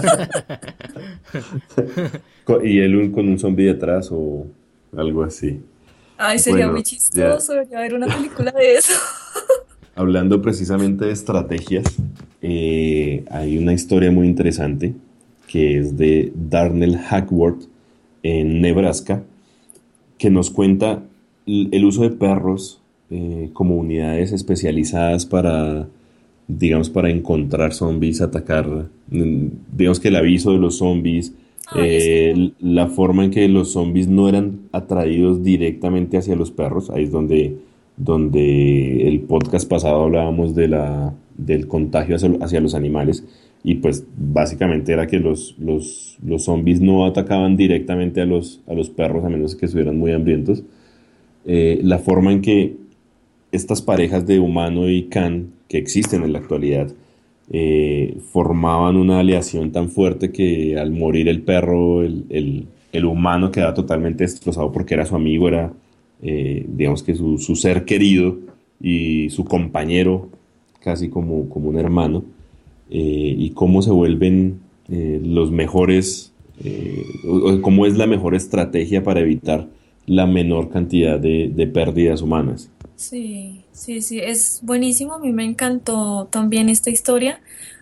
Speaker 5: Y él con un zombie detrás o algo así.
Speaker 6: Ay, sería muy
Speaker 5: Bueno, ya
Speaker 6: chistoso ya ver una película de eso.
Speaker 5: hablando precisamente de estrategias, hay una historia muy interesante que es de Darnell Hackworth en Nebraska, que nos cuenta el uso de perros como unidades especializadas para, digamos, para encontrar zombies, atacar, digamos que el aviso de los zombies,
Speaker 6: Ay, es como,
Speaker 5: la forma en que los zombies no eran atraídos directamente hacia los perros, ahí es donde el podcast pasado hablábamos del contagio hacia los animales, y pues básicamente era que los zombies no atacaban directamente a los perros a menos que estuvieran muy hambrientos. La forma en que estas parejas de humano y can que existen en la actualidad formaban una aleación tan fuerte que al morir el perro, el humano quedaba totalmente destrozado porque era su amigo, era digamos que su ser querido y su compañero, casi como un hermano, y cómo se vuelven los mejores, o cómo es la mejor estrategia para evitar la menor cantidad de pérdidas humanas.
Speaker 6: Sí, sí, sí, es buenísimo. A mí me encantó también esta historia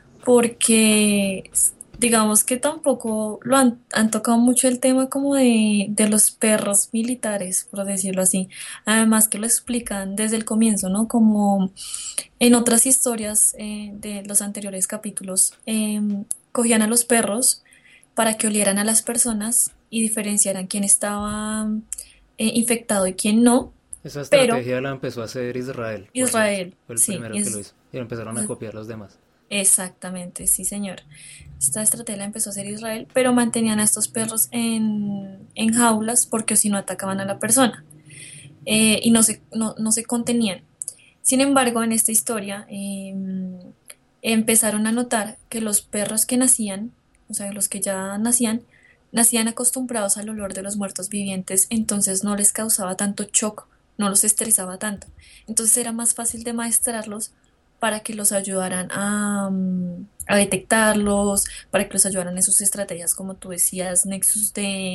Speaker 6: porque digamos que tampoco han tocado mucho el tema como de los perros militares, por decirlo así. Además que lo explican desde el comienzo, ¿no? Como en otras historias de los anteriores capítulos, cogían a los perros para que olieran a las personas y diferenciaran quién estaba infectado y quién no,
Speaker 7: Esa
Speaker 6: pero
Speaker 7: estrategia la empezó a hacer Israel, por cierto.
Speaker 6: Israel,
Speaker 7: Fue el
Speaker 6: sí,
Speaker 7: primero que lo hizo. Y lo empezaron a copiar los demás.
Speaker 6: exactamente, sí, señor. Esta estrategia la empezó a hacer Israel, pero mantenían a estos perros en jaulas porque si no atacaban a la persona y no se contenían. Sin embargo, en esta historia empezaron a notar que los perros que nacían, o sea, los que ya nacían acostumbrados al olor de los muertos vivientes, entonces no les causaba tanto shock, no los estresaba tanto. Entonces era más fácil de maestrarlos para que los ayudaran a detectarlos, para que los ayudaran en sus estrategias, como tú decías, Nexus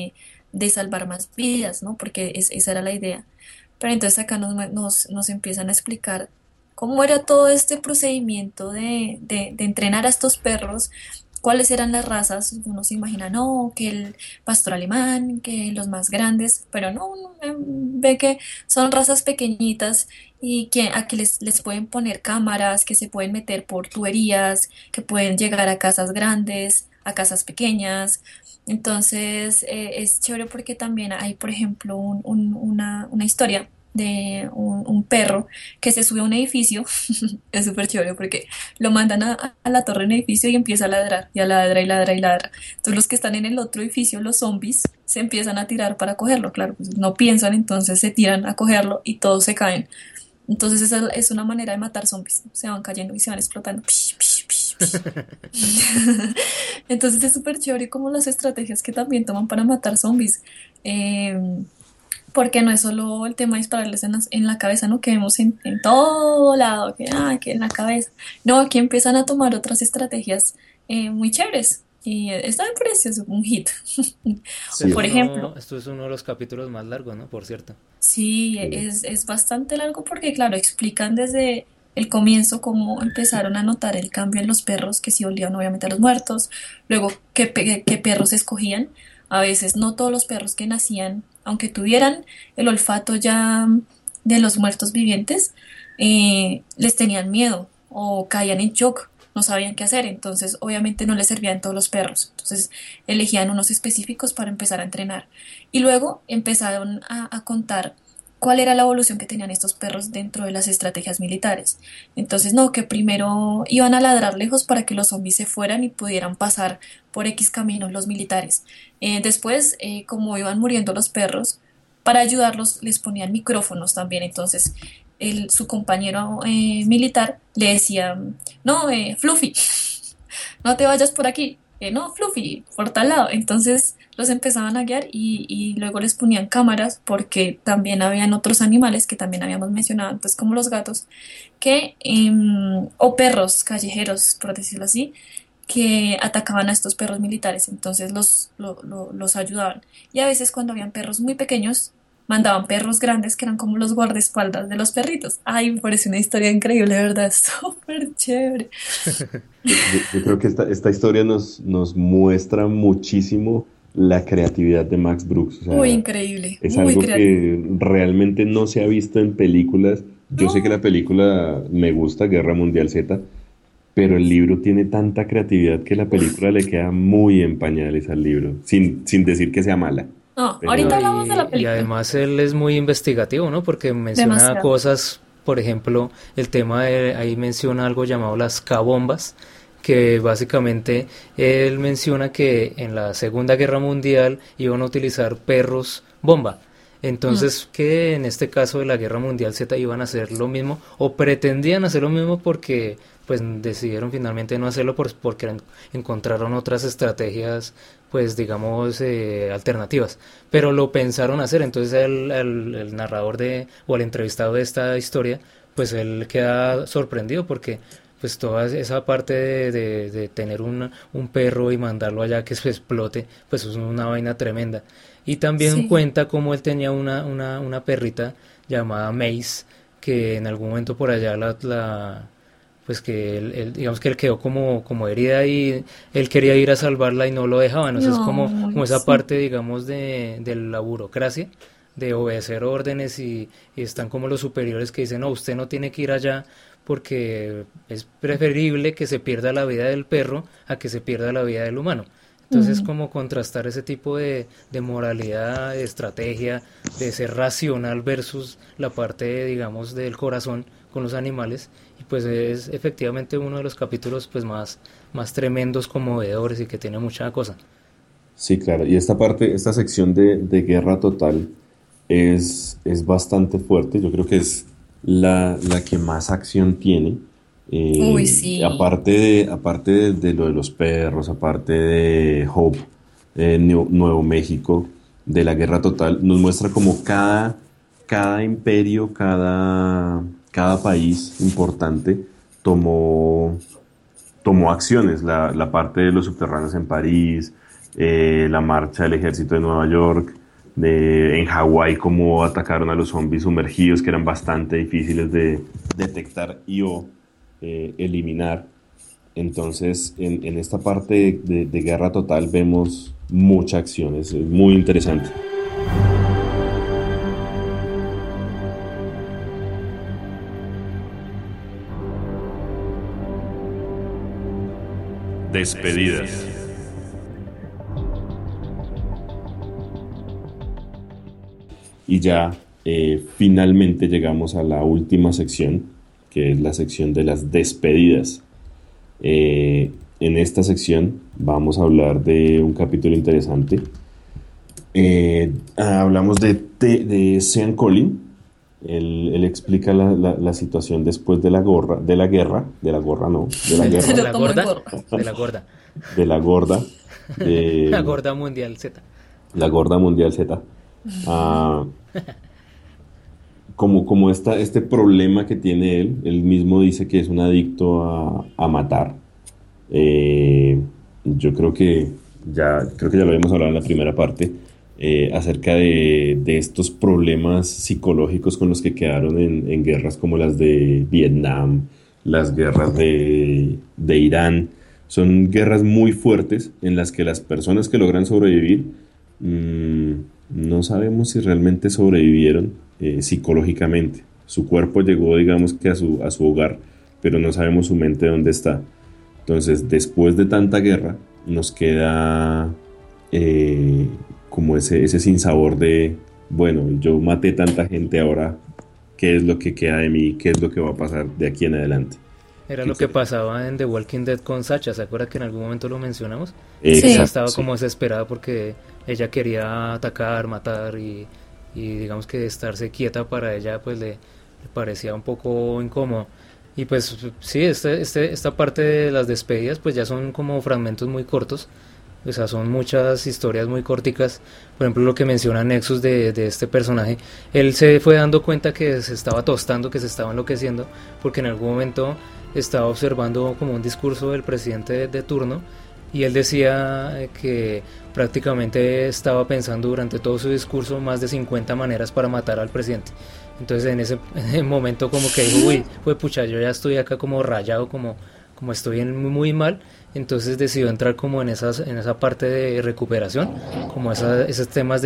Speaker 6: de salvar más vidas, ¿no? Porque esa era la idea. Pero entonces acá nos empiezan a explicar cómo era todo este procedimiento de entrenar a estos perros, cuáles eran las razas. Uno se imagina, no, que el pastor alemán, que los más grandes, pero no, uno ve que son razas pequeñitas y que aquí les pueden poner cámaras, que se pueden meter por tuberías, que pueden llegar a casas grandes, a casas pequeñas. Entonces es chévere porque también hay, por ejemplo, una historia de un perro que se sube a un edificio. Es súper chévere porque lo mandan a la torre de un edificio y empieza a ladrar, y a ladrar y ladrar y ladrar. Entonces los que están en el otro edificio, los zombies, se empiezan a tirar para cogerlo. Claro, pues no piensan, entonces se tiran a cogerlo y todos se caen. Entonces esa es una manera de matar zombies. Se van cayendo y se van explotando. Pish, pish, pish, pish. Entonces es súper chévere como las estrategias que también toman para matar zombies. Eh, Porque no es solo el tema de dispararles en la cabeza, ¿no? Que vemos en todo lado, que en la cabeza. No, aquí empiezan a tomar otras estrategias muy chéveres. Y esta me pareció un hit.
Speaker 5: Sí,
Speaker 6: Por ejemplo,
Speaker 7: Esto es uno de los capítulos más largos, ¿no? Por cierto.
Speaker 6: sí,
Speaker 5: sí.
Speaker 6: es bastante largo porque, claro, explican desde el comienzo cómo empezaron a notar el cambio en los perros, que sí olían obviamente a los muertos, luego qué perros escogían. A veces no todos los perros que nacían, aunque tuvieran el olfato ya de los muertos vivientes, les tenían miedo o caían en shock, no sabían qué hacer, entonces obviamente no les servían todos los perros, entonces elegían unos específicos para empezar a entrenar. Y luego empezaron a contar cuál era la evolución que tenían estos perros dentro de las estrategias militares. Entonces, no, que primero iban a ladrar lejos para que los zombies se fueran y pudieran pasar por X caminos los militares. Después, como iban muriendo los perros, para ayudarlos les ponían micrófonos también. Entonces, su compañero militar le decía, no, Fluffy, no te vayas por aquí, no, Fluffy, por tal lado. Entonces los empezaban a guiar y luego les ponían cámaras porque también habían otros animales que también habíamos mencionado antes, como los gatos, o perros callejeros, por decirlo así, que atacaban a estos perros militares, entonces los ayudaban. Y a veces cuando habían perros muy pequeños, mandaban perros grandes que eran como los guardaespaldas de los perritos. Ay, me parece una historia increíble, de verdad, súper chévere.
Speaker 5: Yo creo que esta historia nos muestra muchísimo la creatividad de Max Brooks. O
Speaker 6: Muy
Speaker 5: sea,
Speaker 6: increíble,
Speaker 5: es
Speaker 6: muy
Speaker 5: algo
Speaker 6: creativo.
Speaker 5: que realmente no se ha visto en películas. Yo sé que
Speaker 6: No,
Speaker 5: la película me gusta, Guerra Mundial Z, pero el libro tiene tanta creatividad que la
Speaker 6: uf,
Speaker 5: película le queda muy en pañales al libro, sin decir que sea mala.
Speaker 6: no, ahorita
Speaker 7: No,
Speaker 5: Pero
Speaker 6: hablamos de la
Speaker 7: y
Speaker 6: película.
Speaker 7: además él es muy investigativo, ¿no? Porque menciona
Speaker 6: Demasiado.
Speaker 7: cosas, por ejemplo, el tema de, ahí menciona algo llamado las K-bombas, que básicamente él menciona que en la Segunda Guerra Mundial iban a utilizar perros bomba. Entonces, que en este caso de la Guerra Mundial Z iban a hacer lo mismo, o pretendían hacer lo mismo porque pues decidieron finalmente no hacerlo porque encontraron otras estrategias, pues digamos, alternativas. Pero lo pensaron hacer, entonces el narrador o el entrevistado de esta historia, pues él queda sorprendido porque pues toda esa parte de tener un perro y mandarlo allá que se explote, pues es una vaina tremenda. Y también
Speaker 6: Sí.
Speaker 7: cuenta cómo él tenía una perrita llamada Mace, que en algún momento por allá pues que digamos que él quedó como herida y él quería ir a salvarla y no lo dejaban. O sea, es como
Speaker 6: Ay,
Speaker 7: esa
Speaker 6: sí.
Speaker 7: parte, digamos, de la burocracia, de obedecer órdenes y están como los superiores que dicen, no, usted no tiene que ir allá porque es preferible que se pierda la vida del perro a que se pierda la vida del humano. Entonces,
Speaker 6: Mm.
Speaker 7: como contrastar ese tipo de moralidad, de estrategia, de ser racional versus la parte, digamos, del corazón con los animales. Y pues es efectivamente uno de los capítulos pues más tremendos, conmovedores y que tiene mucha cosa.
Speaker 5: Sí, claro. Y esta parte, esta sección de Guerra Total es bastante fuerte. Yo creo que es la que más acción tiene.
Speaker 6: Uy, sí.
Speaker 5: Aparte de lo de los perros, aparte de Hope, Nuevo México, de la Guerra Total, nos muestra como cada imperio, cada país importante tomó tomó acciones, la parte de los subterráneos en París, la marcha del ejército de Nueva York, en Hawái cómo atacaron a los zombies sumergidos que eran bastante difíciles de detectar y o eliminar. Entonces, en esta parte de Guerra Total vemos mucha acción, es muy interesante. Despedidas. Y ya finalmente llegamos a la última sección, que es la sección de las despedidas. En esta sección vamos a hablar de un capítulo interesante. Hablamos de Sean Collin. Él explica la situación después de la guerra,
Speaker 6: Se lo tomó en gorra.
Speaker 7: De la gorda,
Speaker 5: de la gorda,
Speaker 7: la
Speaker 5: de
Speaker 7: gorda mundial Z.
Speaker 5: la gorda mundial Z. Ah, como este problema que tiene él mismo dice que es un adicto a matar. Yo creo que ya lo habíamos hablado en la primera parte, acerca de estos problemas psicológicos con los que quedaron en guerras como las de Vietnam, las guerras de Irán. Son guerras muy fuertes en las que las personas que logran sobrevivir, mm, no sabemos si realmente sobrevivieron psicológicamente. Su cuerpo llegó, digamos que a su hogar, pero no sabemos su mente dónde está. Entonces, después de tanta guerra, nos queda como ese sinsabor de, bueno, yo maté tanta gente ahora, ¿qué es lo que queda de mí? ¿Qué es lo que va a pasar de aquí en adelante?
Speaker 7: Era
Speaker 5: ¿Qué
Speaker 7: lo que
Speaker 5: usted-
Speaker 7: pasaba en The Walking Dead con Sacha, ¿se acuerda que en algún momento lo mencionamos?
Speaker 6: Sí.
Speaker 7: Ella
Speaker 5: Exacto,
Speaker 7: estaba
Speaker 5: sí.
Speaker 7: como desesperada porque ella quería atacar, matar y digamos que estarse quieta para ella pues le parecía un poco incómodo. Y pues sí, esta parte de las despedidas pues ya son como fragmentos muy cortos, o sea, son muchas historias muy corticas. Por ejemplo, lo que menciona Nexus de este personaje, él se fue dando cuenta que se estaba tostando, que se estaba enloqueciendo, porque en algún momento estaba observando como un discurso del presidente de turno y él decía que prácticamente estaba pensando durante todo su discurso más de 50 maneras para matar al presidente. Entonces en ese momento como que dijo, uy, pues pucha, yo ya estoy acá como rayado, como estoy muy mal, entonces decidió entrar como en esa parte de recuperación, como esos temas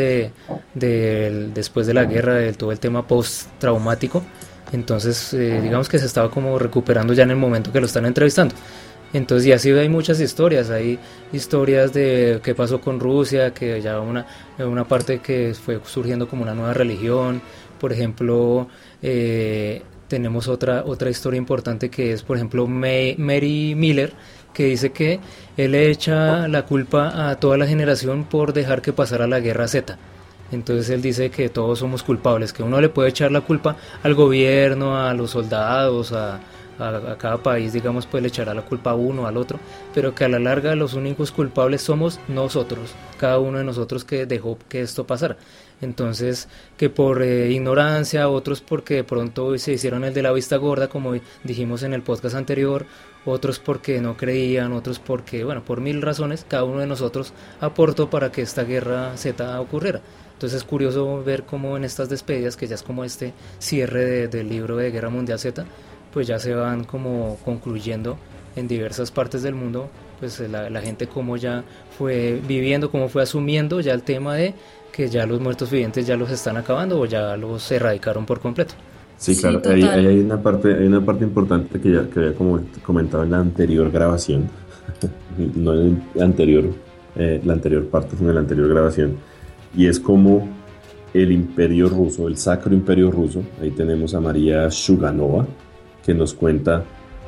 Speaker 7: después de la guerra, de todo el tema post-traumático. Entonces, digamos que se estaba como recuperando ya en el momento que lo están entrevistando. Entonces, y así hay muchas historias. Hay historias de qué pasó con Rusia, que ya una parte que fue surgiendo como una nueva religión. Por ejemplo, tenemos otra historia importante que es, por ejemplo, Mary Miller, que dice que él le echa la culpa a toda la generación por dejar que pasara la guerra Z. Entonces él dice que todos somos culpables, que uno le puede echar la culpa al gobierno, a los soldados, a cada país, digamos, pues le echará la culpa a uno, al otro, pero que a la larga los únicos culpables somos nosotros, cada uno de nosotros que dejó que esto pasara. Entonces, que por ignorancia, otros porque de pronto se hicieron el de la vista gorda, como dijimos en el podcast anterior, otros porque no creían, otros porque, bueno, por mil razones, cada uno de nosotros aportó para que esta guerra Z ocurriera. Entonces es curioso ver cómo en estas despedidas, que ya es como este cierre del libro de Guerra Mundial Z, pues ya se van como concluyendo en diversas partes del mundo, pues la gente como ya fue viviendo, como fue asumiendo ya el tema de que ya los muertos vivientes ya los están acabando o ya los erradicaron por completo.
Speaker 5: Sí,
Speaker 6: Sí,
Speaker 5: claro,
Speaker 6: total.
Speaker 5: hay una parte importante que había como comentado en la anterior grabación, no en la anterior parte, sino en la anterior grabación, y es como el Imperio Ruso, el Sacro Imperio Ruso, ahí tenemos a María Shuganova, que nos cuenta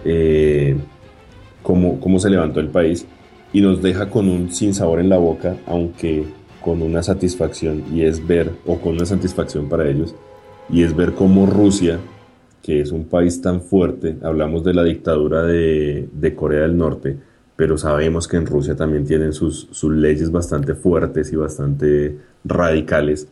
Speaker 5: cómo se levantó el país y nos deja con un sinsabor en la boca, aunque con una satisfacción, y es ver, o con una satisfacción para ellos, y es ver cómo Rusia, que es un país tan fuerte, hablamos de la dictadura de Corea del Norte, pero sabemos que en Rusia también tienen sus leyes bastante fuertes y bastante radicales.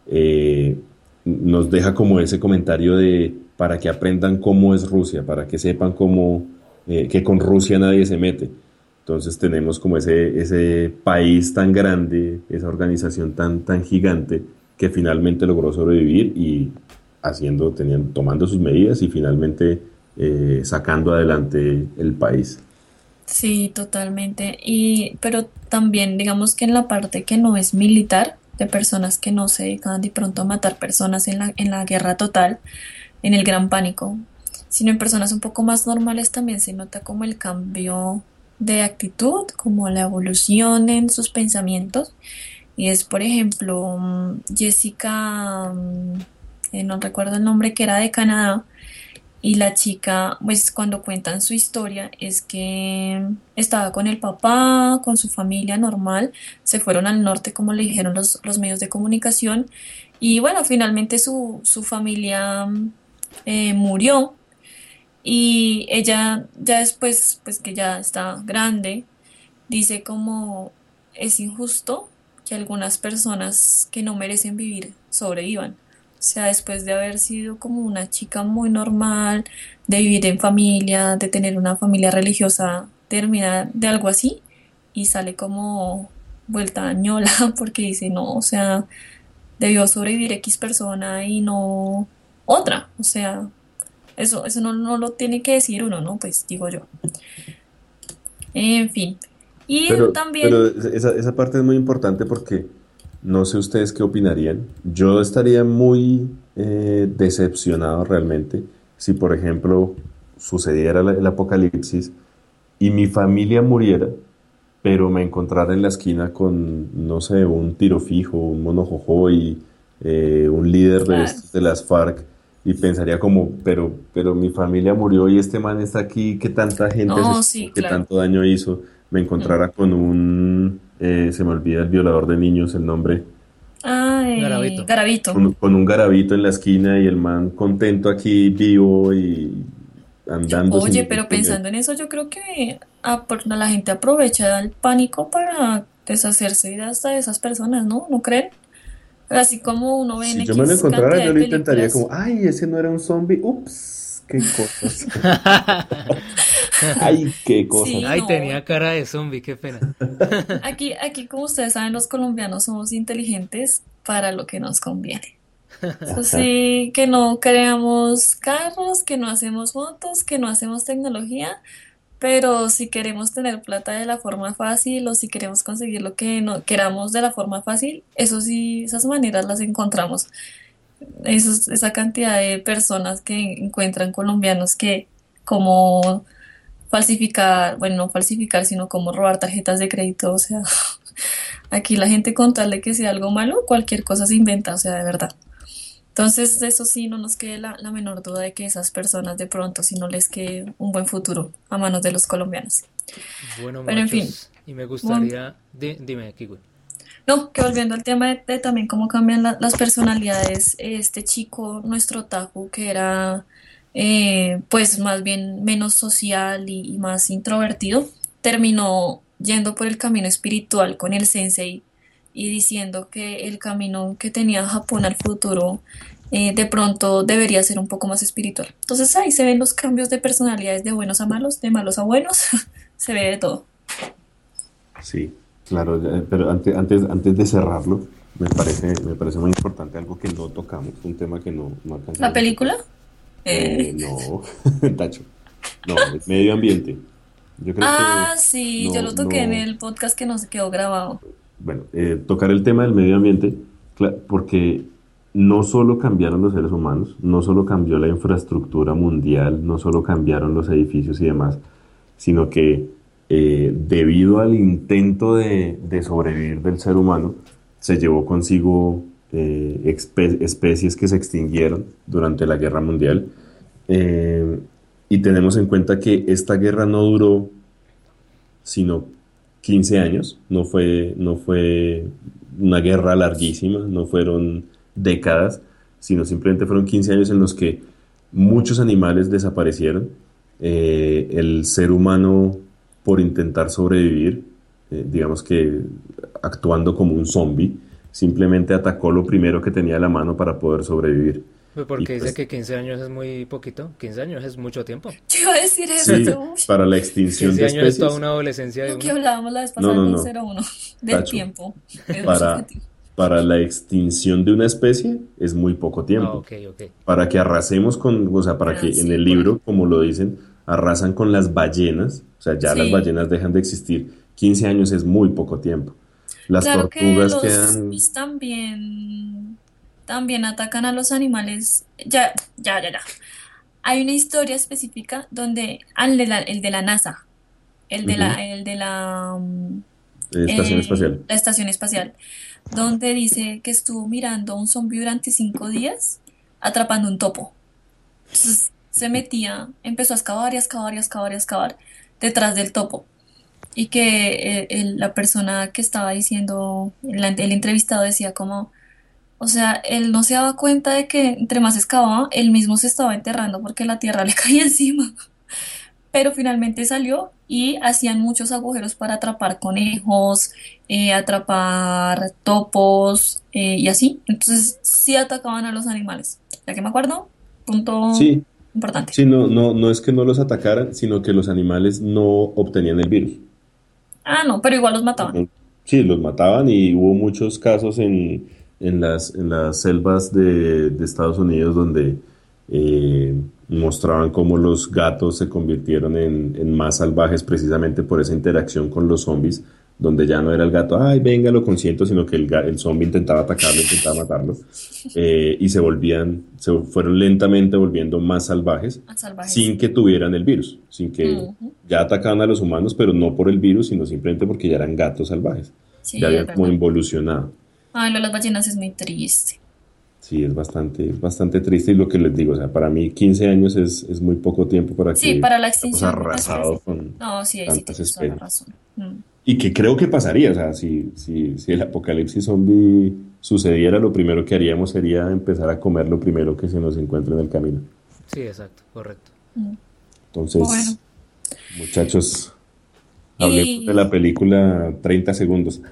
Speaker 5: Nos deja como ese comentario de para que aprendan cómo es Rusia, para que sepan que con Rusia nadie se mete. Entonces tenemos como ese país tan grande, esa organización tan gigante, que finalmente logró sobrevivir y tomando sus medidas y finalmente sacando adelante el país.
Speaker 6: Sí, totalmente. Pero también, digamos que en la parte que no es militar, de personas que no se dedican de pronto a matar personas en la guerra total, en el gran pánico, sino en personas un poco más normales también se nota como el cambio de actitud, como la evolución en sus pensamientos. Y es, por ejemplo, Jessica, no recuerdo el nombre, que era de Canadá. Y la chica, pues cuando cuentan su historia, es que estaba con el papá, con su familia normal, se fueron al norte, como le dijeron los medios de comunicación, y bueno, finalmente su familia murió, y ella ya después, pues que ya está grande, dice como es injusto que algunas personas que no merecen vivir sobrevivan. O sea, después de haber sido como una chica muy normal, de vivir en familia, de tener una familia religiosa, termina de algo así y sale como vuelta ñola porque dice, no, o sea, debió sobrevivir X persona y no otra. O sea, eso no lo tiene que decir uno, ¿no? Pues digo yo. En fin. Y
Speaker 5: Pero
Speaker 6: también,
Speaker 5: esa parte es muy importante porque no sé ustedes qué opinarían. Yo estaría muy decepcionado realmente si, por ejemplo, sucediera el apocalipsis y mi familia muriera, pero me encontrara en la esquina con, no sé, un tiro fijo, un monojojoy, un líder
Speaker 6: claro,
Speaker 5: de las FARC, y pensaría como, pero mi familia murió y este man está aquí, ¿qué tanta gente
Speaker 6: no,
Speaker 5: asesinó,
Speaker 6: sí,
Speaker 5: qué
Speaker 6: claro.
Speaker 5: tanto daño hizo? Me
Speaker 6: Mm.
Speaker 5: encontrara con se me olvida el violador de niños, el nombre,
Speaker 6: Ah,
Speaker 7: Garavito.
Speaker 6: Garavito.
Speaker 5: con un garabito en la esquina y el man contento aquí, vivo y andando sin
Speaker 6: Oye,
Speaker 5: ningún
Speaker 6: pero
Speaker 5: problema.
Speaker 6: pensando en eso, yo creo que la gente aprovecha el pánico para deshacerse de hasta de esas personas, ¿no? ¿No creen? Así como uno ve en
Speaker 5: Si yo me lo
Speaker 6: X
Speaker 5: encontrara,
Speaker 6: cantidad de
Speaker 5: yo lo intentaría como,
Speaker 6: películas.
Speaker 5: ay, ese no era un zombie, ups, qué cosas, ay, qué cosas.
Speaker 6: Sí,
Speaker 7: Ay,
Speaker 6: no.
Speaker 7: tenía cara de zombie, qué pena.
Speaker 6: Aquí, como ustedes saben, los colombianos somos inteligentes para lo que nos conviene. Eso
Speaker 5: Ajá.
Speaker 6: sí, que no creamos carros, que no hacemos motos, que no hacemos tecnología. Pero si queremos tener plata de la forma fácil o si queremos conseguir lo que no queramos de la forma fácil, eso sí, esas maneras las encontramos. Esa cantidad de personas que encuentran colombianos que como falsificar, bueno, no falsificar, sino como robar tarjetas de crédito, o sea, aquí la gente con tal de que sea algo malo, cualquier cosa se inventa, o sea, de verdad. Entonces, eso sí, no nos quede la menor duda de que esas personas de pronto, si no les quede un buen futuro a manos de los colombianos.
Speaker 7: Bueno,
Speaker 6: Pero en fin,
Speaker 7: muchachos, y me
Speaker 6: bueno,
Speaker 7: gustaría... dime, Kiwi.
Speaker 6: No, que volviendo al tema de también cómo cambian las personalidades, este chico, nuestro Taku, que era pues más bien menos social y más introvertido, terminó yendo por el camino espiritual con el sensei y diciendo que el camino que tenía Japón al futuro de pronto debería ser un poco más espiritual. Entonces ahí se ven los cambios de personalidades de buenos a malos, de malos a buenos, se ve de todo.
Speaker 5: Sí, claro, pero antes de cerrarlo, me parece muy importante algo que no tocamos, un tema que no
Speaker 6: ¿La
Speaker 5: alcanzamos a tocar.
Speaker 6: película? Eh,
Speaker 5: No, Tacho, no, el medio ambiente. Yo creo que
Speaker 6: sí, yo
Speaker 5: no,
Speaker 6: lo toqué en
Speaker 5: no,
Speaker 6: el podcast que no se quedó grabado.
Speaker 5: bueno, tocar el tema del medio ambiente, porque no solo cambiaron los seres humanos, no solo cambió la infraestructura mundial, no solo cambiaron los edificios y demás, sino que debido al intento de sobrevivir del ser humano, se llevó consigo especies que se extinguieron durante la Guerra Mundial. Eh, y tenemos en cuenta que esta guerra no duró sino 15 años, no fue una guerra larguísima, no fueron décadas, sino simplemente fueron 15 años en los que muchos animales desaparecieron. El ser humano, por intentar sobrevivir, digamos que actuando como un zombie, simplemente atacó lo primero que tenía a la mano para poder sobrevivir.
Speaker 7: Pues
Speaker 5: Y
Speaker 7: porque dice
Speaker 5: pues
Speaker 7: que 15 años es muy poquito. 15 años es mucho tiempo.
Speaker 6: Yo iba a decir eso,
Speaker 5: sí,
Speaker 6: tú.
Speaker 5: para la extinción
Speaker 7: 15
Speaker 5: de
Speaker 7: años es toda
Speaker 5: especies,
Speaker 7: una adolescencia de
Speaker 6: Lo que
Speaker 7: uno.
Speaker 6: hablábamos la vez
Speaker 5: no,
Speaker 6: pasada
Speaker 5: no,
Speaker 6: con
Speaker 5: no,
Speaker 6: 01 del
Speaker 5: Tacho,
Speaker 6: tiempo. Es muy
Speaker 5: para,
Speaker 6: subjetivo.
Speaker 5: para la extinción de una especie es muy poco
Speaker 7: Ah,
Speaker 5: tiempo.
Speaker 7: ok, ok.
Speaker 5: Para que arrasemos con, o sea, para
Speaker 6: Pero
Speaker 5: que en
Speaker 6: sí,
Speaker 5: el
Speaker 6: por ahí.
Speaker 5: libro, como lo dicen, arrasan con las ballenas, o sea, ya las
Speaker 6: Sí.
Speaker 5: ballenas dejan de existir. 15 años es muy poco tiempo. Las
Speaker 6: Claro que
Speaker 5: tortugas
Speaker 6: los
Speaker 5: quedan,
Speaker 6: zombies también atacan a los animales. Ya, ya, ya, ya. Hay una historia específica donde el de la NASA,
Speaker 5: ujú, estación espacial.
Speaker 6: la estación espacial, donde dice que estuvo mirando a un zombie durante 5 días atrapando un topo. Entonces se metía, empezó a excavar y a excavar y a excavar y a excavar detrás del topo. Y que la persona que estaba diciendo, el entrevistado decía como, o sea, él no se daba cuenta de que entre más excavaba, él mismo se estaba enterrando porque la tierra le caía encima. Pero finalmente salió y hacían muchos agujeros para atrapar conejos, atrapar topos y así. Entonces sí atacaban a los animales. Ya que me acuerdo, punto
Speaker 5: Sí,
Speaker 6: importante.
Speaker 5: sí, no es que no los atacaran, sino que los animales no obtenían el virus.
Speaker 6: Ah, no, pero igual los mataban.
Speaker 5: Sí, los mataban y hubo muchos casos en las selvas de Estados Unidos donde eh, mostraban cómo los gatos se convirtieron en más salvajes precisamente por esa interacción con los zombies, donde ya no era el gato, ay, venga, lo consiento, sino que el zombie intentaba atacarlo, intentaba matarlo, y se fueron lentamente volviendo más salvajes
Speaker 6: A salvajes.
Speaker 5: sin que tuvieran el virus, sin que
Speaker 6: Ujú.
Speaker 5: ya atacaban a los humanos, pero no por el virus, sino simplemente porque ya eran gatos salvajes. Ya
Speaker 6: Sí, es
Speaker 5: habían como
Speaker 6: verdad.
Speaker 5: involucionado.
Speaker 6: Ay, lo de las ballenas es muy triste.
Speaker 5: Sí, es bastante triste y lo que les digo, o sea, para mí 15 años es muy poco tiempo para
Speaker 6: Sí,
Speaker 5: que
Speaker 6: para la
Speaker 5: hayamos
Speaker 6: extinción de una especie.
Speaker 5: arrasado con
Speaker 6: No, sí, ahí sí
Speaker 5: tantas
Speaker 6: tienes toda la
Speaker 5: especies.
Speaker 6: razón. Mm.
Speaker 5: Y que creo que pasaría, o sea, si el apocalipsis zombie sucediera, lo primero que haríamos sería empezar a comer lo primero que se nos encuentre en el camino.
Speaker 7: Sí, exacto, correcto.
Speaker 6: Mm. Bueno,
Speaker 5: Entonces, muchachos, hablemos de la
Speaker 6: y
Speaker 5: película 30 segundos.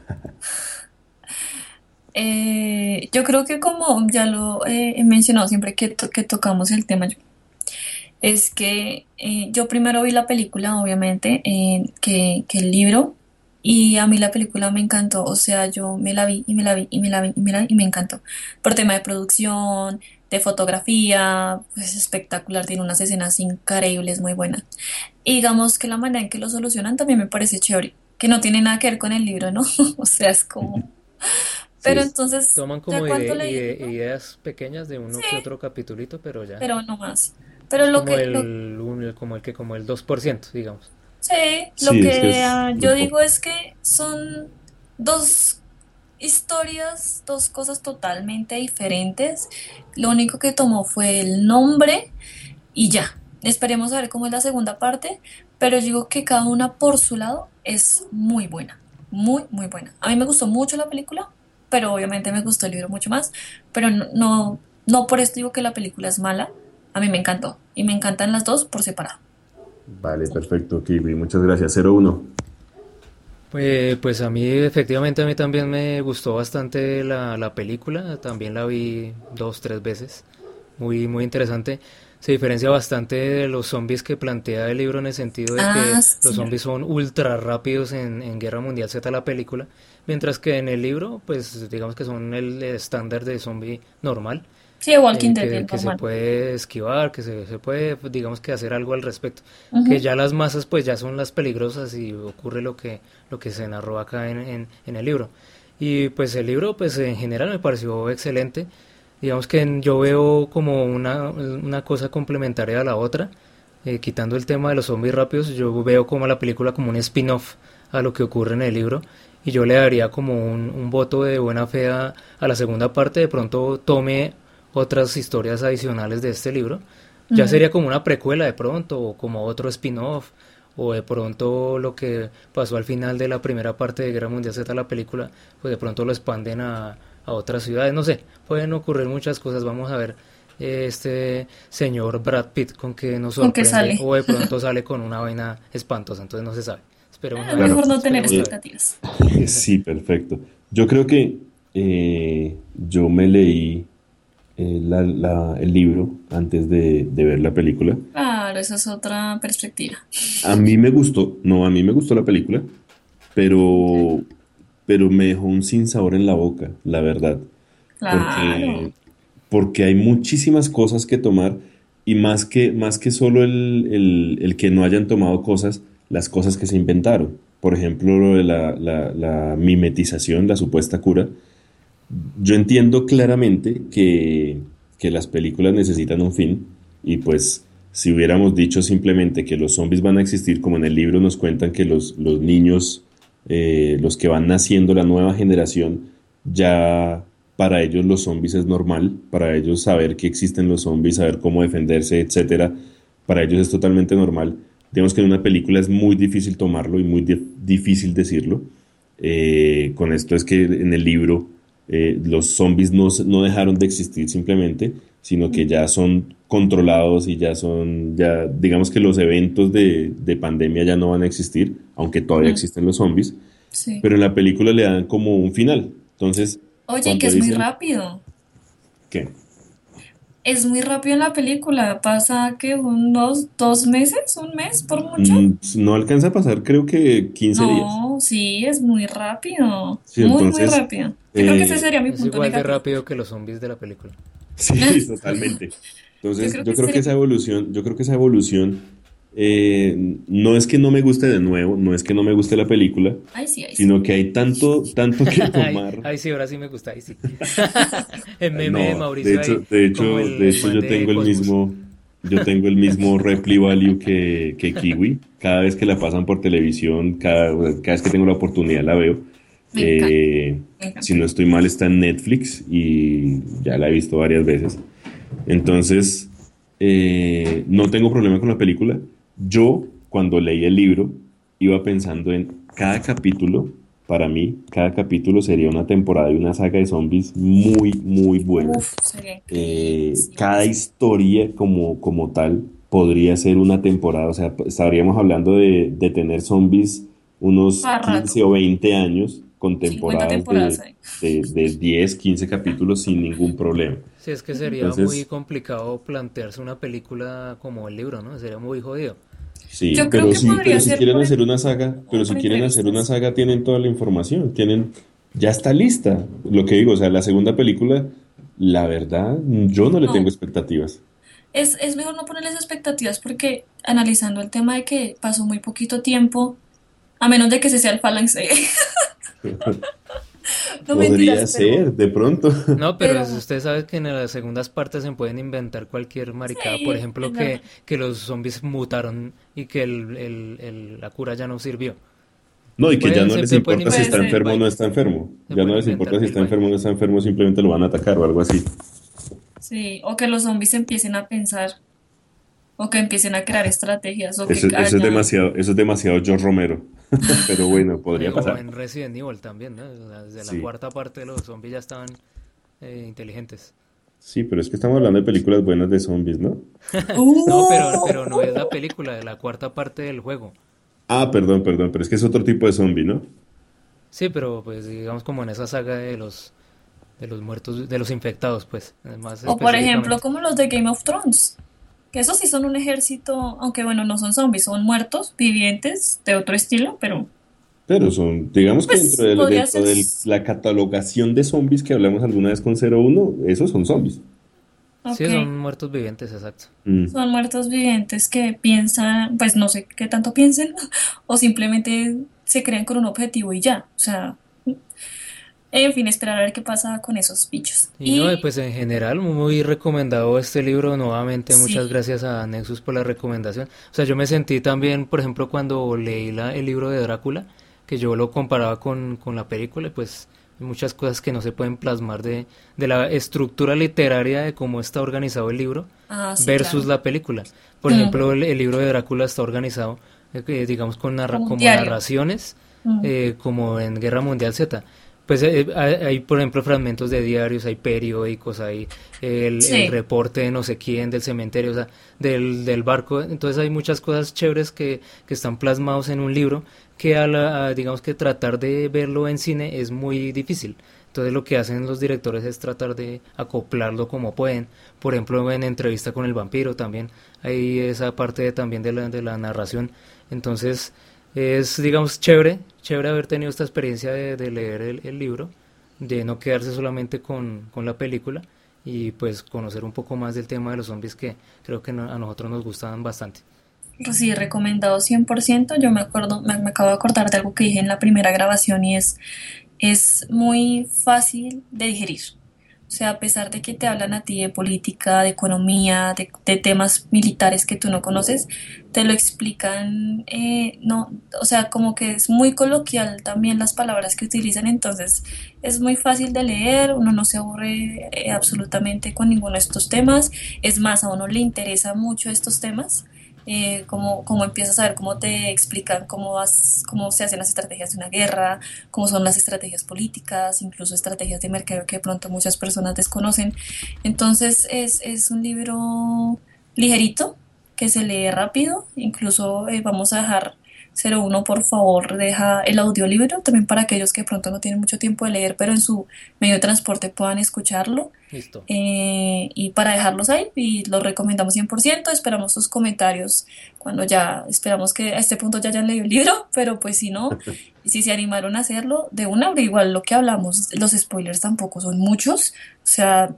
Speaker 6: yo creo que como ya lo he mencionado siempre que tocamos el tema, es que yo primero vi la película, obviamente, que el libro, y a mí la película me encantó, o sea, yo me la vi y me la vi y me la vi y me la vi y me encantó. Por tema de producción, de fotografía, pues espectacular, tiene unas escenas increíbles, muy buenas. Y digamos que la manera en que lo solucionan también me parece chévere, que no tiene nada que ver con el libro, ¿no? O sea, es como...
Speaker 5: Sí,
Speaker 6: Pero entonces,
Speaker 7: Toman
Speaker 6: ya
Speaker 7: como
Speaker 6: cuando leí el libro,
Speaker 7: ideas pequeñas de
Speaker 6: sí,
Speaker 7: uno que otro capitulito, pero ya.
Speaker 6: pero no más. Pero
Speaker 7: Es como como el 2% digamos.
Speaker 6: sí, lo
Speaker 5: sí, es que
Speaker 6: que
Speaker 5: es
Speaker 6: yo
Speaker 5: muy
Speaker 6: digo
Speaker 5: poco.
Speaker 6: es que son dos historias, dos cosas totalmente diferentes. Lo único que tomó fue el nombre y ya. Esperemos a ver cómo es la segunda parte, pero yo digo que cada una por su lado es muy buena. muy, muy buena. A mí me gustó mucho la película, pero obviamente me gustó el libro mucho más. Pero no por esto digo que la película es mala. A mí me encantó. Y me encantan las dos por separado.
Speaker 5: Vale, perfecto, Kiwi. Muchas gracias. 01.
Speaker 7: Pues a mí, efectivamente, a mí también me gustó bastante la película, también la vi dos, tres veces, muy, muy interesante. Se diferencia bastante de los zombies que plantea el libro en el sentido de que
Speaker 6: Ah,
Speaker 7: los
Speaker 6: sí.
Speaker 7: zombies son ultra rápidos en Guerra Mundial Z, la película, mientras que en el libro, pues digamos que son el estándar de zombie normal,
Speaker 6: Sí, de Walking Dead,
Speaker 7: que se
Speaker 6: normal.
Speaker 7: puede esquivar, que se puede, pues, digamos que hacer algo al respecto. Que
Speaker 6: Ujú.
Speaker 7: ya las masas pues ya son las peligrosas y ocurre lo que se narró acá en el libro. Y pues el libro pues en general me pareció excelente. Digamos que yo veo como una cosa complementaria a la otra. Quitando el tema de los zombies rápidos, yo veo como la película como un spin-off a lo que ocurre en el libro. Y yo le daría como un voto de buena fe a la segunda parte. De pronto tome otras historias adicionales de este libro. Ya
Speaker 6: Ujú.
Speaker 7: sería como una precuela de pronto, o como otro spin-off, o de pronto lo que pasó al final de la primera parte de Guerra Mundial Z, la película, pues de pronto lo expanden a otras ciudades, no sé, pueden ocurrir muchas cosas, vamos a ver este señor Brad Pitt con que nos
Speaker 6: ¿Con qué
Speaker 7: sorprende,
Speaker 6: sale?
Speaker 7: o de pronto sale con una vaina espantosa, entonces no se sabe. Esperemos a
Speaker 6: Es
Speaker 7: ver,
Speaker 5: Claro.
Speaker 6: mejor no tener
Speaker 7: esperemos a ver.
Speaker 6: expectativas.
Speaker 5: Sí, perfecto. Yo creo que yo me leí el libro antes de ver la película.
Speaker 6: Claro, esa es otra perspectiva.
Speaker 5: A mí me gustó, no, a mí me gustó la película, pero, pero me dejó un sinsabor en la boca, la verdad.
Speaker 6: Claro.
Speaker 5: Porque, porque hay muchísimas cosas que tomar y más que solo el que no hayan tomado cosas, las cosas que se inventaron. Por ejemplo, lo de la mimetización, la supuesta cura. Yo entiendo claramente que las películas necesitan un fin y pues si hubiéramos dicho simplemente que los zombies van a existir como en el libro nos cuentan que los niños, los que van naciendo, la nueva generación, ya para ellos los zombies es normal, para ellos saber que existen los zombies, saber cómo defenderse, etcétera, para ellos es totalmente normal. Digamos que en una película es muy difícil tomarlo y muy difícil decirlo. Con esto es que en el libro los zombies no dejaron de existir simplemente, sino que ya son controlados y ya digamos que los eventos de pandemia ya no van a existir, aunque todavía
Speaker 6: Mm,
Speaker 5: existen los zombies,
Speaker 6: sí.
Speaker 5: pero en la película le dan como un final. Entonces,
Speaker 6: Oye, y que
Speaker 5: cuando
Speaker 6: es muy
Speaker 5: dicen
Speaker 6: rápido.
Speaker 5: que
Speaker 6: Es muy rápido en la película. Pasa que dos meses, un mes por mucho.
Speaker 5: no alcanza a pasar, creo que 15 días.
Speaker 6: No, sí, es muy rápido.
Speaker 5: Sí,
Speaker 6: Muy, muy
Speaker 5: entonces,
Speaker 6: rápido. Yo creo que ese
Speaker 5: eh,
Speaker 6: sería mi
Speaker 7: Es
Speaker 6: punto
Speaker 7: igual de
Speaker 6: negativo.
Speaker 7: rápido que los zombies de la película.
Speaker 5: sí, totalmente.
Speaker 6: Yo
Speaker 5: Entonces,
Speaker 6: creo que
Speaker 5: yo
Speaker 6: ese
Speaker 5: creo que
Speaker 6: sería.
Speaker 5: esa evolución no es que no me guste de nuevo, no es que no me guste la película,
Speaker 6: Ay, sí, ay, sí.
Speaker 5: sino que hay tanto que
Speaker 7: Ay,
Speaker 5: tomar.
Speaker 7: ay, sí, ahora sí me gusta, ahí sí. El meme de
Speaker 5: No, de
Speaker 7: Mauricio
Speaker 5: hecho,
Speaker 7: ahí,
Speaker 5: de
Speaker 7: como
Speaker 5: hecho, de
Speaker 7: el
Speaker 5: hecho
Speaker 7: man
Speaker 5: yo
Speaker 7: de
Speaker 5: tengo el
Speaker 7: Cosmos.
Speaker 5: mismo, yo tengo el mismo reply value que Kiwi. Cada vez que la pasan por televisión, cada vez que tengo la oportunidad la veo.
Speaker 6: Me encanta, me
Speaker 5: Si
Speaker 6: encanta.
Speaker 5: no estoy mal, está en Netflix y ya la he visto varias veces. Entonces, no tengo problema con la película. Yo, cuando leí el libro, iba pensando en cada capítulo, para mí, cada capítulo sería una temporada y una saga de zombies muy, muy buena.
Speaker 6: Uf, sería increíble. Sí, sí,
Speaker 5: Cada
Speaker 6: sí.
Speaker 5: historia como tal podría ser una temporada, o sea, estaríamos hablando de tener zombies unos
Speaker 6: Para rato.
Speaker 5: 15 o 20 años con
Speaker 6: 50
Speaker 5: temporadas
Speaker 6: temporadas ahí.
Speaker 5: de 10 15 capítulos sin ningún problema.
Speaker 7: Sí, es que sería muy
Speaker 5: Entonces,
Speaker 7: complicado plantearse una película como el libro, ¿no? Sería muy jodido.
Speaker 5: sí,
Speaker 6: Yo creo que
Speaker 5: pero
Speaker 6: podría
Speaker 5: si
Speaker 6: ser
Speaker 5: quieren hacer una saga,
Speaker 6: como por entrevistas.
Speaker 5: tienen toda la información, ya está lista. Lo que digo, o sea, la segunda película, la verdad, yo no le tengo
Speaker 6: No,
Speaker 5: expectativas.
Speaker 6: es mejor no ponerles expectativas porque analizando el tema de que pasó muy poquito tiempo, a menos de que se sea el Phalanx. No
Speaker 5: Podría
Speaker 6: mentiras,
Speaker 5: ser, de pronto.
Speaker 7: No, pero
Speaker 6: pero
Speaker 7: usted sabe que en las segundas partes se pueden inventar cualquier maricada. Por
Speaker 6: sí,
Speaker 7: ejemplo,
Speaker 6: es verdad.
Speaker 7: que los zombies mutaron y que la cura ya no sirvió.
Speaker 5: No, y que ya no les
Speaker 7: Se pueden
Speaker 5: importa si
Speaker 6: Puede
Speaker 5: está
Speaker 7: inventar
Speaker 6: ser.
Speaker 5: enfermo o no está
Speaker 7: vainas.
Speaker 5: enfermo.
Speaker 7: Se
Speaker 5: Ya no
Speaker 7: pueden
Speaker 5: les
Speaker 7: inventar
Speaker 5: importa si
Speaker 7: mil
Speaker 5: está enfermo o no
Speaker 7: vainas.
Speaker 5: está enfermo, simplemente lo van a atacar o algo así.
Speaker 6: Sí, o que los zombies empiecen a pensar, o que empiecen a crear estrategias, o que
Speaker 5: Eso es
Speaker 6: haya.
Speaker 5: demasiado, eso es demasiado George Romero. Pero bueno, podría
Speaker 7: O
Speaker 5: pasar.
Speaker 7: en Resident Evil también, ¿no? O sea, desde la
Speaker 5: Sí.
Speaker 7: cuarta parte los zombies ya estaban inteligentes.
Speaker 5: Sí, pero es que estamos hablando de películas buenas de zombies, ¿no?
Speaker 7: No, pero no es la película, de la cuarta parte del juego.
Speaker 5: Ah, perdón, perdón, pero es que es otro tipo de zombie, ¿no?
Speaker 7: Sí, pero pues digamos como en esa saga de los muertos, de los infectados, pues, más
Speaker 6: O por ejemplo,
Speaker 7: específicamente.
Speaker 6: como los de Game of Thrones, que esos sí son un ejército, aunque bueno, no son zombies, son muertos vivientes de otro estilo, pero
Speaker 5: Pero son, digamos que
Speaker 6: pues podría
Speaker 5: dentro
Speaker 6: ser.
Speaker 5: de la catalogación de zombies que hablamos alguna vez con 01, esos son zombies.
Speaker 7: Sí,
Speaker 6: Ok,
Speaker 7: son muertos vivientes, exacto.
Speaker 5: Mm.
Speaker 6: son muertos vivientes que piensan, pues no sé qué tanto piensen, o simplemente se crean con un objetivo y ya. O sea, en fin, esperar a ver qué pasa con esos bichos.
Speaker 7: Y no,
Speaker 6: Y
Speaker 7: pues en general muy recomendado este libro, nuevamente muchas
Speaker 6: sí,
Speaker 7: gracias a Nexus por la recomendación. O sea, yo me sentí también, por ejemplo, cuando leí el libro de Drácula, que yo lo comparaba con la película, y pues hay muchas cosas que no se pueden plasmar de la estructura literaria de cómo está organizado el libro
Speaker 6: ah, sí,
Speaker 7: versus
Speaker 6: claro.
Speaker 7: la película. Por
Speaker 6: Mm,
Speaker 7: ejemplo, el libro de Drácula está organizado, digamos,
Speaker 6: como un
Speaker 7: como
Speaker 6: diario.
Speaker 7: narraciones,
Speaker 6: Mm,
Speaker 7: como en Guerra Mundial Z. Pues hay, por ejemplo, fragmentos de diarios, hay periódicos, hay el
Speaker 6: sí.
Speaker 7: reporte de no sé quién del cementerio, o sea, del barco. Entonces hay muchas cosas chéveres que están plasmados en un libro que digamos que tratar de verlo en cine es muy difícil. Entonces lo que hacen los directores es tratar de acoplarlo como pueden. Por ejemplo, en Entrevista con el vampiro también hay esa parte también de la narración. Entonces es, digamos, chévere haber tenido esta experiencia de leer el libro, de no quedarse solamente con la película y pues conocer un poco más del tema de los zombies que creo que a nosotros nos gustan bastante.
Speaker 6: Sí, recomendado 100%. Yo me acuerdo, me acabo de acordar de algo que dije en la primera grabación y es muy fácil de digerir. O sea, a pesar de que te hablan a ti de política, de economía, de temas militares que tú no conoces, te lo explican, no, o sea, como que es muy coloquial también las palabras que utilizan, entonces es muy fácil de leer, uno no se aburre absolutamente con ninguno de estos temas, es más, a uno le interesa mucho estos temas, cómo empiezas a ver cómo te explican cómo se hacen las estrategias de una guerra, cómo son las estrategias políticas, incluso estrategias de mercado que de pronto muchas personas desconocen. Entonces es un libro ligerito, que se lee rápido, incluso vamos a dejar 01, por favor, deja el audiolibro también para aquellos que de pronto no tienen mucho tiempo de leer, pero en su medio de transporte puedan escucharlo.
Speaker 7: Listo.
Speaker 6: Y para dejarlos ahí, y los recomendamos 100%, esperamos sus comentarios cuando ya, esperamos que a este punto ya hayan leído el libro, pero pues si no, si se animaron a hacerlo, de una, pero igual lo que hablamos, los spoilers tampoco son muchos, o sea,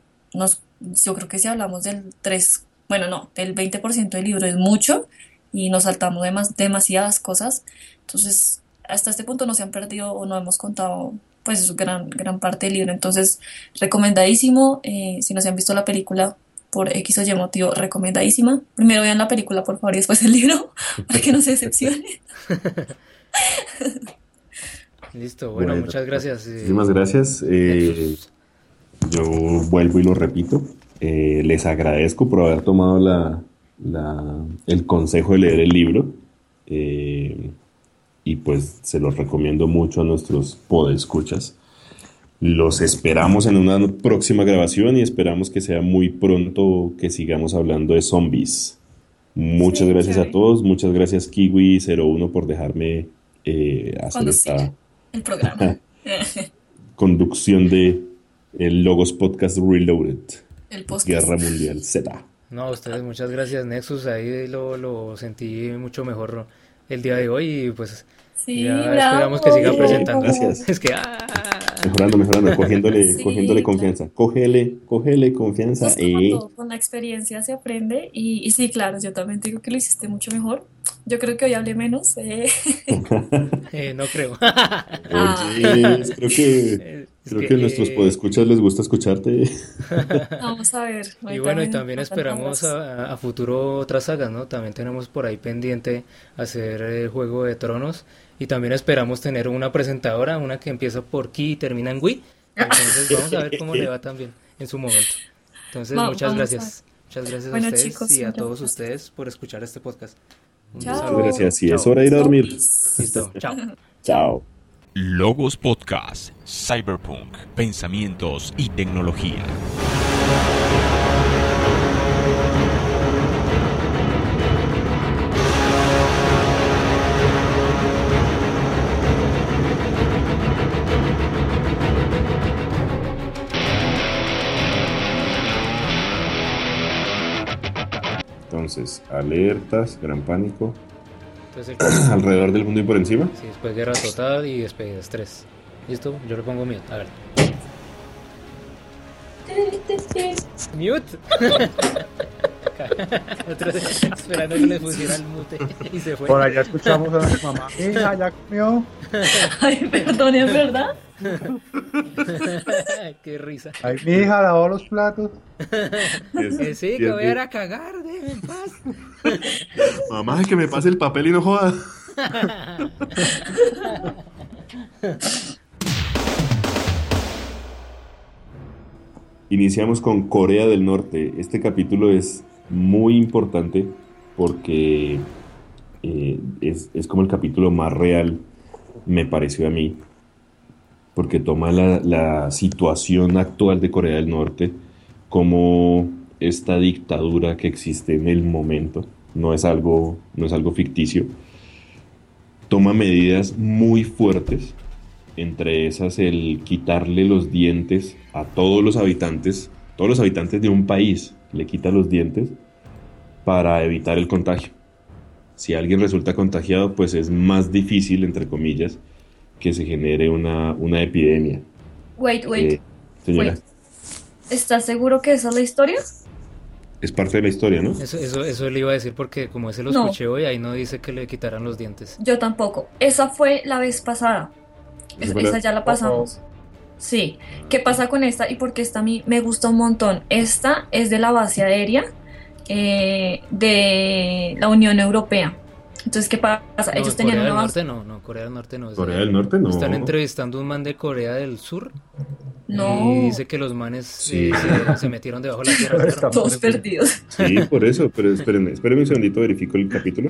Speaker 6: yo creo que si hablamos del 3 bueno, no, del 20% del libro es mucho, y nos saltamos demasiadas cosas, entonces hasta este punto no se han perdido o no hemos contado pues gran parte del libro. Entonces, recomendadísimo. Si no se han visto la película por X o Y motivo, recomendadísima. Primero vean la película, por favor, y después el libro, para que no se decepcionen.
Speaker 7: Listo, bueno,
Speaker 5: Bueno,
Speaker 7: muchas gracias,
Speaker 5: muchísimas gracias.
Speaker 7: Nexus.
Speaker 5: Yo vuelvo y lo repito. Les agradezco por haber tomado el consejo de leer el libro. Y pues se los recomiendo mucho a nuestros podescuchas. Los esperamos en una próxima grabación y esperamos que sea muy pronto que sigamos hablando de zombies. Muchas
Speaker 6: Sí,
Speaker 5: gracias a
Speaker 6: chévere.
Speaker 5: todos. Muchas gracias Kiwi01 por dejarme hacer
Speaker 6: Conducir
Speaker 5: esta
Speaker 6: el programa.
Speaker 5: conducción de el Logos Podcast Reloaded.
Speaker 6: El podcast.
Speaker 5: Guerra Mundial Z.
Speaker 7: No, a ustedes muchas gracias, Nexus, ahí lo sentí mucho mejor el día de hoy y pues
Speaker 6: Sí,
Speaker 7: ya esperamos que
Speaker 6: bravo,
Speaker 7: siga
Speaker 6: bien.
Speaker 7: presentando.
Speaker 5: Gracias.
Speaker 7: Es que,
Speaker 5: Mejorando, cogiéndole
Speaker 6: Sí, claro.
Speaker 5: confianza. Cógele
Speaker 6: Eso
Speaker 5: confianza.
Speaker 6: es como todo, con la experiencia se aprende y sí, claro, yo también te digo que lo hiciste mucho mejor. Yo creo que hoy hablé menos.
Speaker 7: no creo.
Speaker 6: Ah,
Speaker 5: Oye,
Speaker 7: Es
Speaker 5: creo
Speaker 7: que,
Speaker 5: que a nuestros podescuchas les gusta escucharte.
Speaker 6: vamos a ver,
Speaker 7: y
Speaker 6: hoy
Speaker 7: bueno, y
Speaker 6: también
Speaker 7: también
Speaker 6: me faltan
Speaker 7: esperamos
Speaker 6: más.
Speaker 7: a futuro otras sagas, ¿no? También tenemos por ahí pendiente hacer Juego de Tronos y también esperamos tener una presentadora, una que empieza por Ki y termina en Wi. Entonces vamos a ver cómo le va también en su momento. Entonces, muchas
Speaker 6: Vamos a ver.
Speaker 7: gracias. Muchas gracias a
Speaker 6: Bueno,
Speaker 7: ustedes
Speaker 6: chicos,
Speaker 7: y a
Speaker 6: muchas
Speaker 7: todos
Speaker 6: gracias.
Speaker 7: ustedes por escuchar este podcast. Un
Speaker 5: Muchas
Speaker 7: saludo.
Speaker 6: Chao.
Speaker 5: gracias. Y es
Speaker 7: Chao.
Speaker 5: hora de ir a dormir.
Speaker 6: Zombies.
Speaker 7: Listo, chao.
Speaker 5: Chao.
Speaker 3: Logos Podcast, Cyberpunk, pensamientos y tecnología.
Speaker 5: Entonces, alertas, gran pánico.
Speaker 7: Entonces,
Speaker 5: Alrededor del mundo y por encima.
Speaker 7: sí, después guerra total y despedidas 3. ¿Listo? Yo le pongo mute. A ver. Mute. Otro esperando que le pusiera el mute y se fue.
Speaker 4: Por allá escuchamos a mi mamá. Hija, ya comió.
Speaker 6: Ay, perdón, ¿es verdad?
Speaker 7: Qué risa.
Speaker 4: Ay, mi hija lavó los platos.
Speaker 7: Que sí, que voy a ir a cagar, déjeme en paz.
Speaker 5: Mamá, que me pase el papel y no joda. Iniciamos con Corea del Norte. Este capítulo es muy importante porque es como el capítulo más real, me pareció a mí, porque toma la situación actual de Corea del Norte como esta dictadura que existe en el momento, no es algo ficticio, toma medidas muy fuertes, entre esas el quitarle los dientes a todos los habitantes de un país, le quita los dientes para evitar el contagio. Si alguien resulta contagiado, pues es más difícil, entre comillas, que se genere una epidemia.
Speaker 6: Wait.
Speaker 5: Señora,
Speaker 6: ¿Estás seguro que esa es la historia?
Speaker 5: es parte de la historia, ¿no?
Speaker 7: Eso le iba a decir porque como ese lo
Speaker 6: No.
Speaker 7: escuché hoy, ahí no dice que le quitaran los dientes.
Speaker 6: Yo tampoco. Esa fue la vez pasada.
Speaker 5: Esa fue la-
Speaker 6: Esa ya la pasamos. Sí. ¿Qué pasa con esta? Y porque esta a mí me gusta un montón. Esta es de la base aérea de la Unión Europea. Entonces, ¿qué pasa?
Speaker 7: No,
Speaker 6: Ellos tenían
Speaker 7: Corea
Speaker 6: una
Speaker 7: del
Speaker 6: base.
Speaker 7: Norte no, Corea del Norte no.
Speaker 5: Corea del Norte no.
Speaker 7: Están entrevistando a un man de Corea del Sur
Speaker 6: No.
Speaker 7: y dice que los manes
Speaker 5: Sí.
Speaker 7: se metieron debajo de la tierra.
Speaker 4: Estamos-
Speaker 6: Todos perdidos.
Speaker 5: Sí, por eso, pero espérenme un segundito, verifico el capítulo.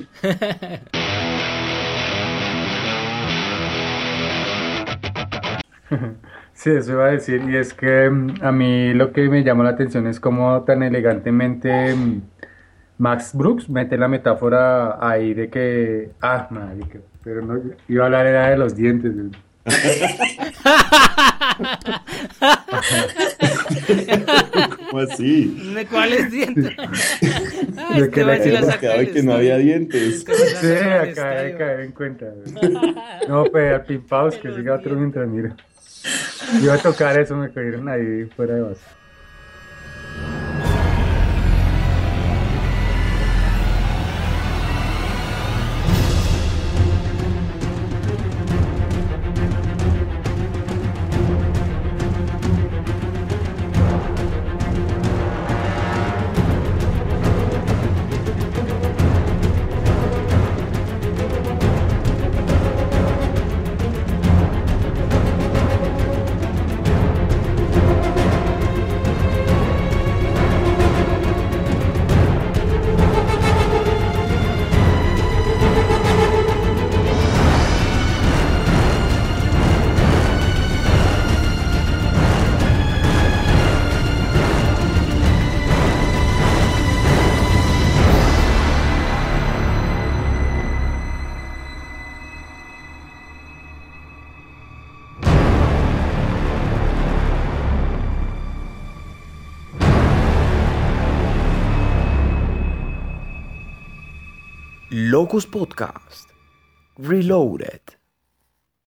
Speaker 4: Sí, eso iba a decir, y es que a mí lo que me llama la atención es cómo tan elegantemente Max Brooks mete la metáfora ahí de que, marica, pero no, iba a hablar era de los dientes.
Speaker 5: ¿Cómo así?
Speaker 7: ¿De cuáles dientes?
Speaker 4: De que la
Speaker 7: man se la
Speaker 4: gente
Speaker 7: sacó
Speaker 5: quedaba
Speaker 7: del
Speaker 5: que no había
Speaker 7: estadio.
Speaker 5: dientes.
Speaker 7: Este man la
Speaker 4: Sí,
Speaker 7: sacó del
Speaker 4: acabé de
Speaker 7: estadio.
Speaker 4: caer en cuenta. No, pues al Pimpaus, que siga otro mientras miro. Iba a tocar eso, me cogieron ahí fuera de base.
Speaker 8: Logos Podcast Reloaded.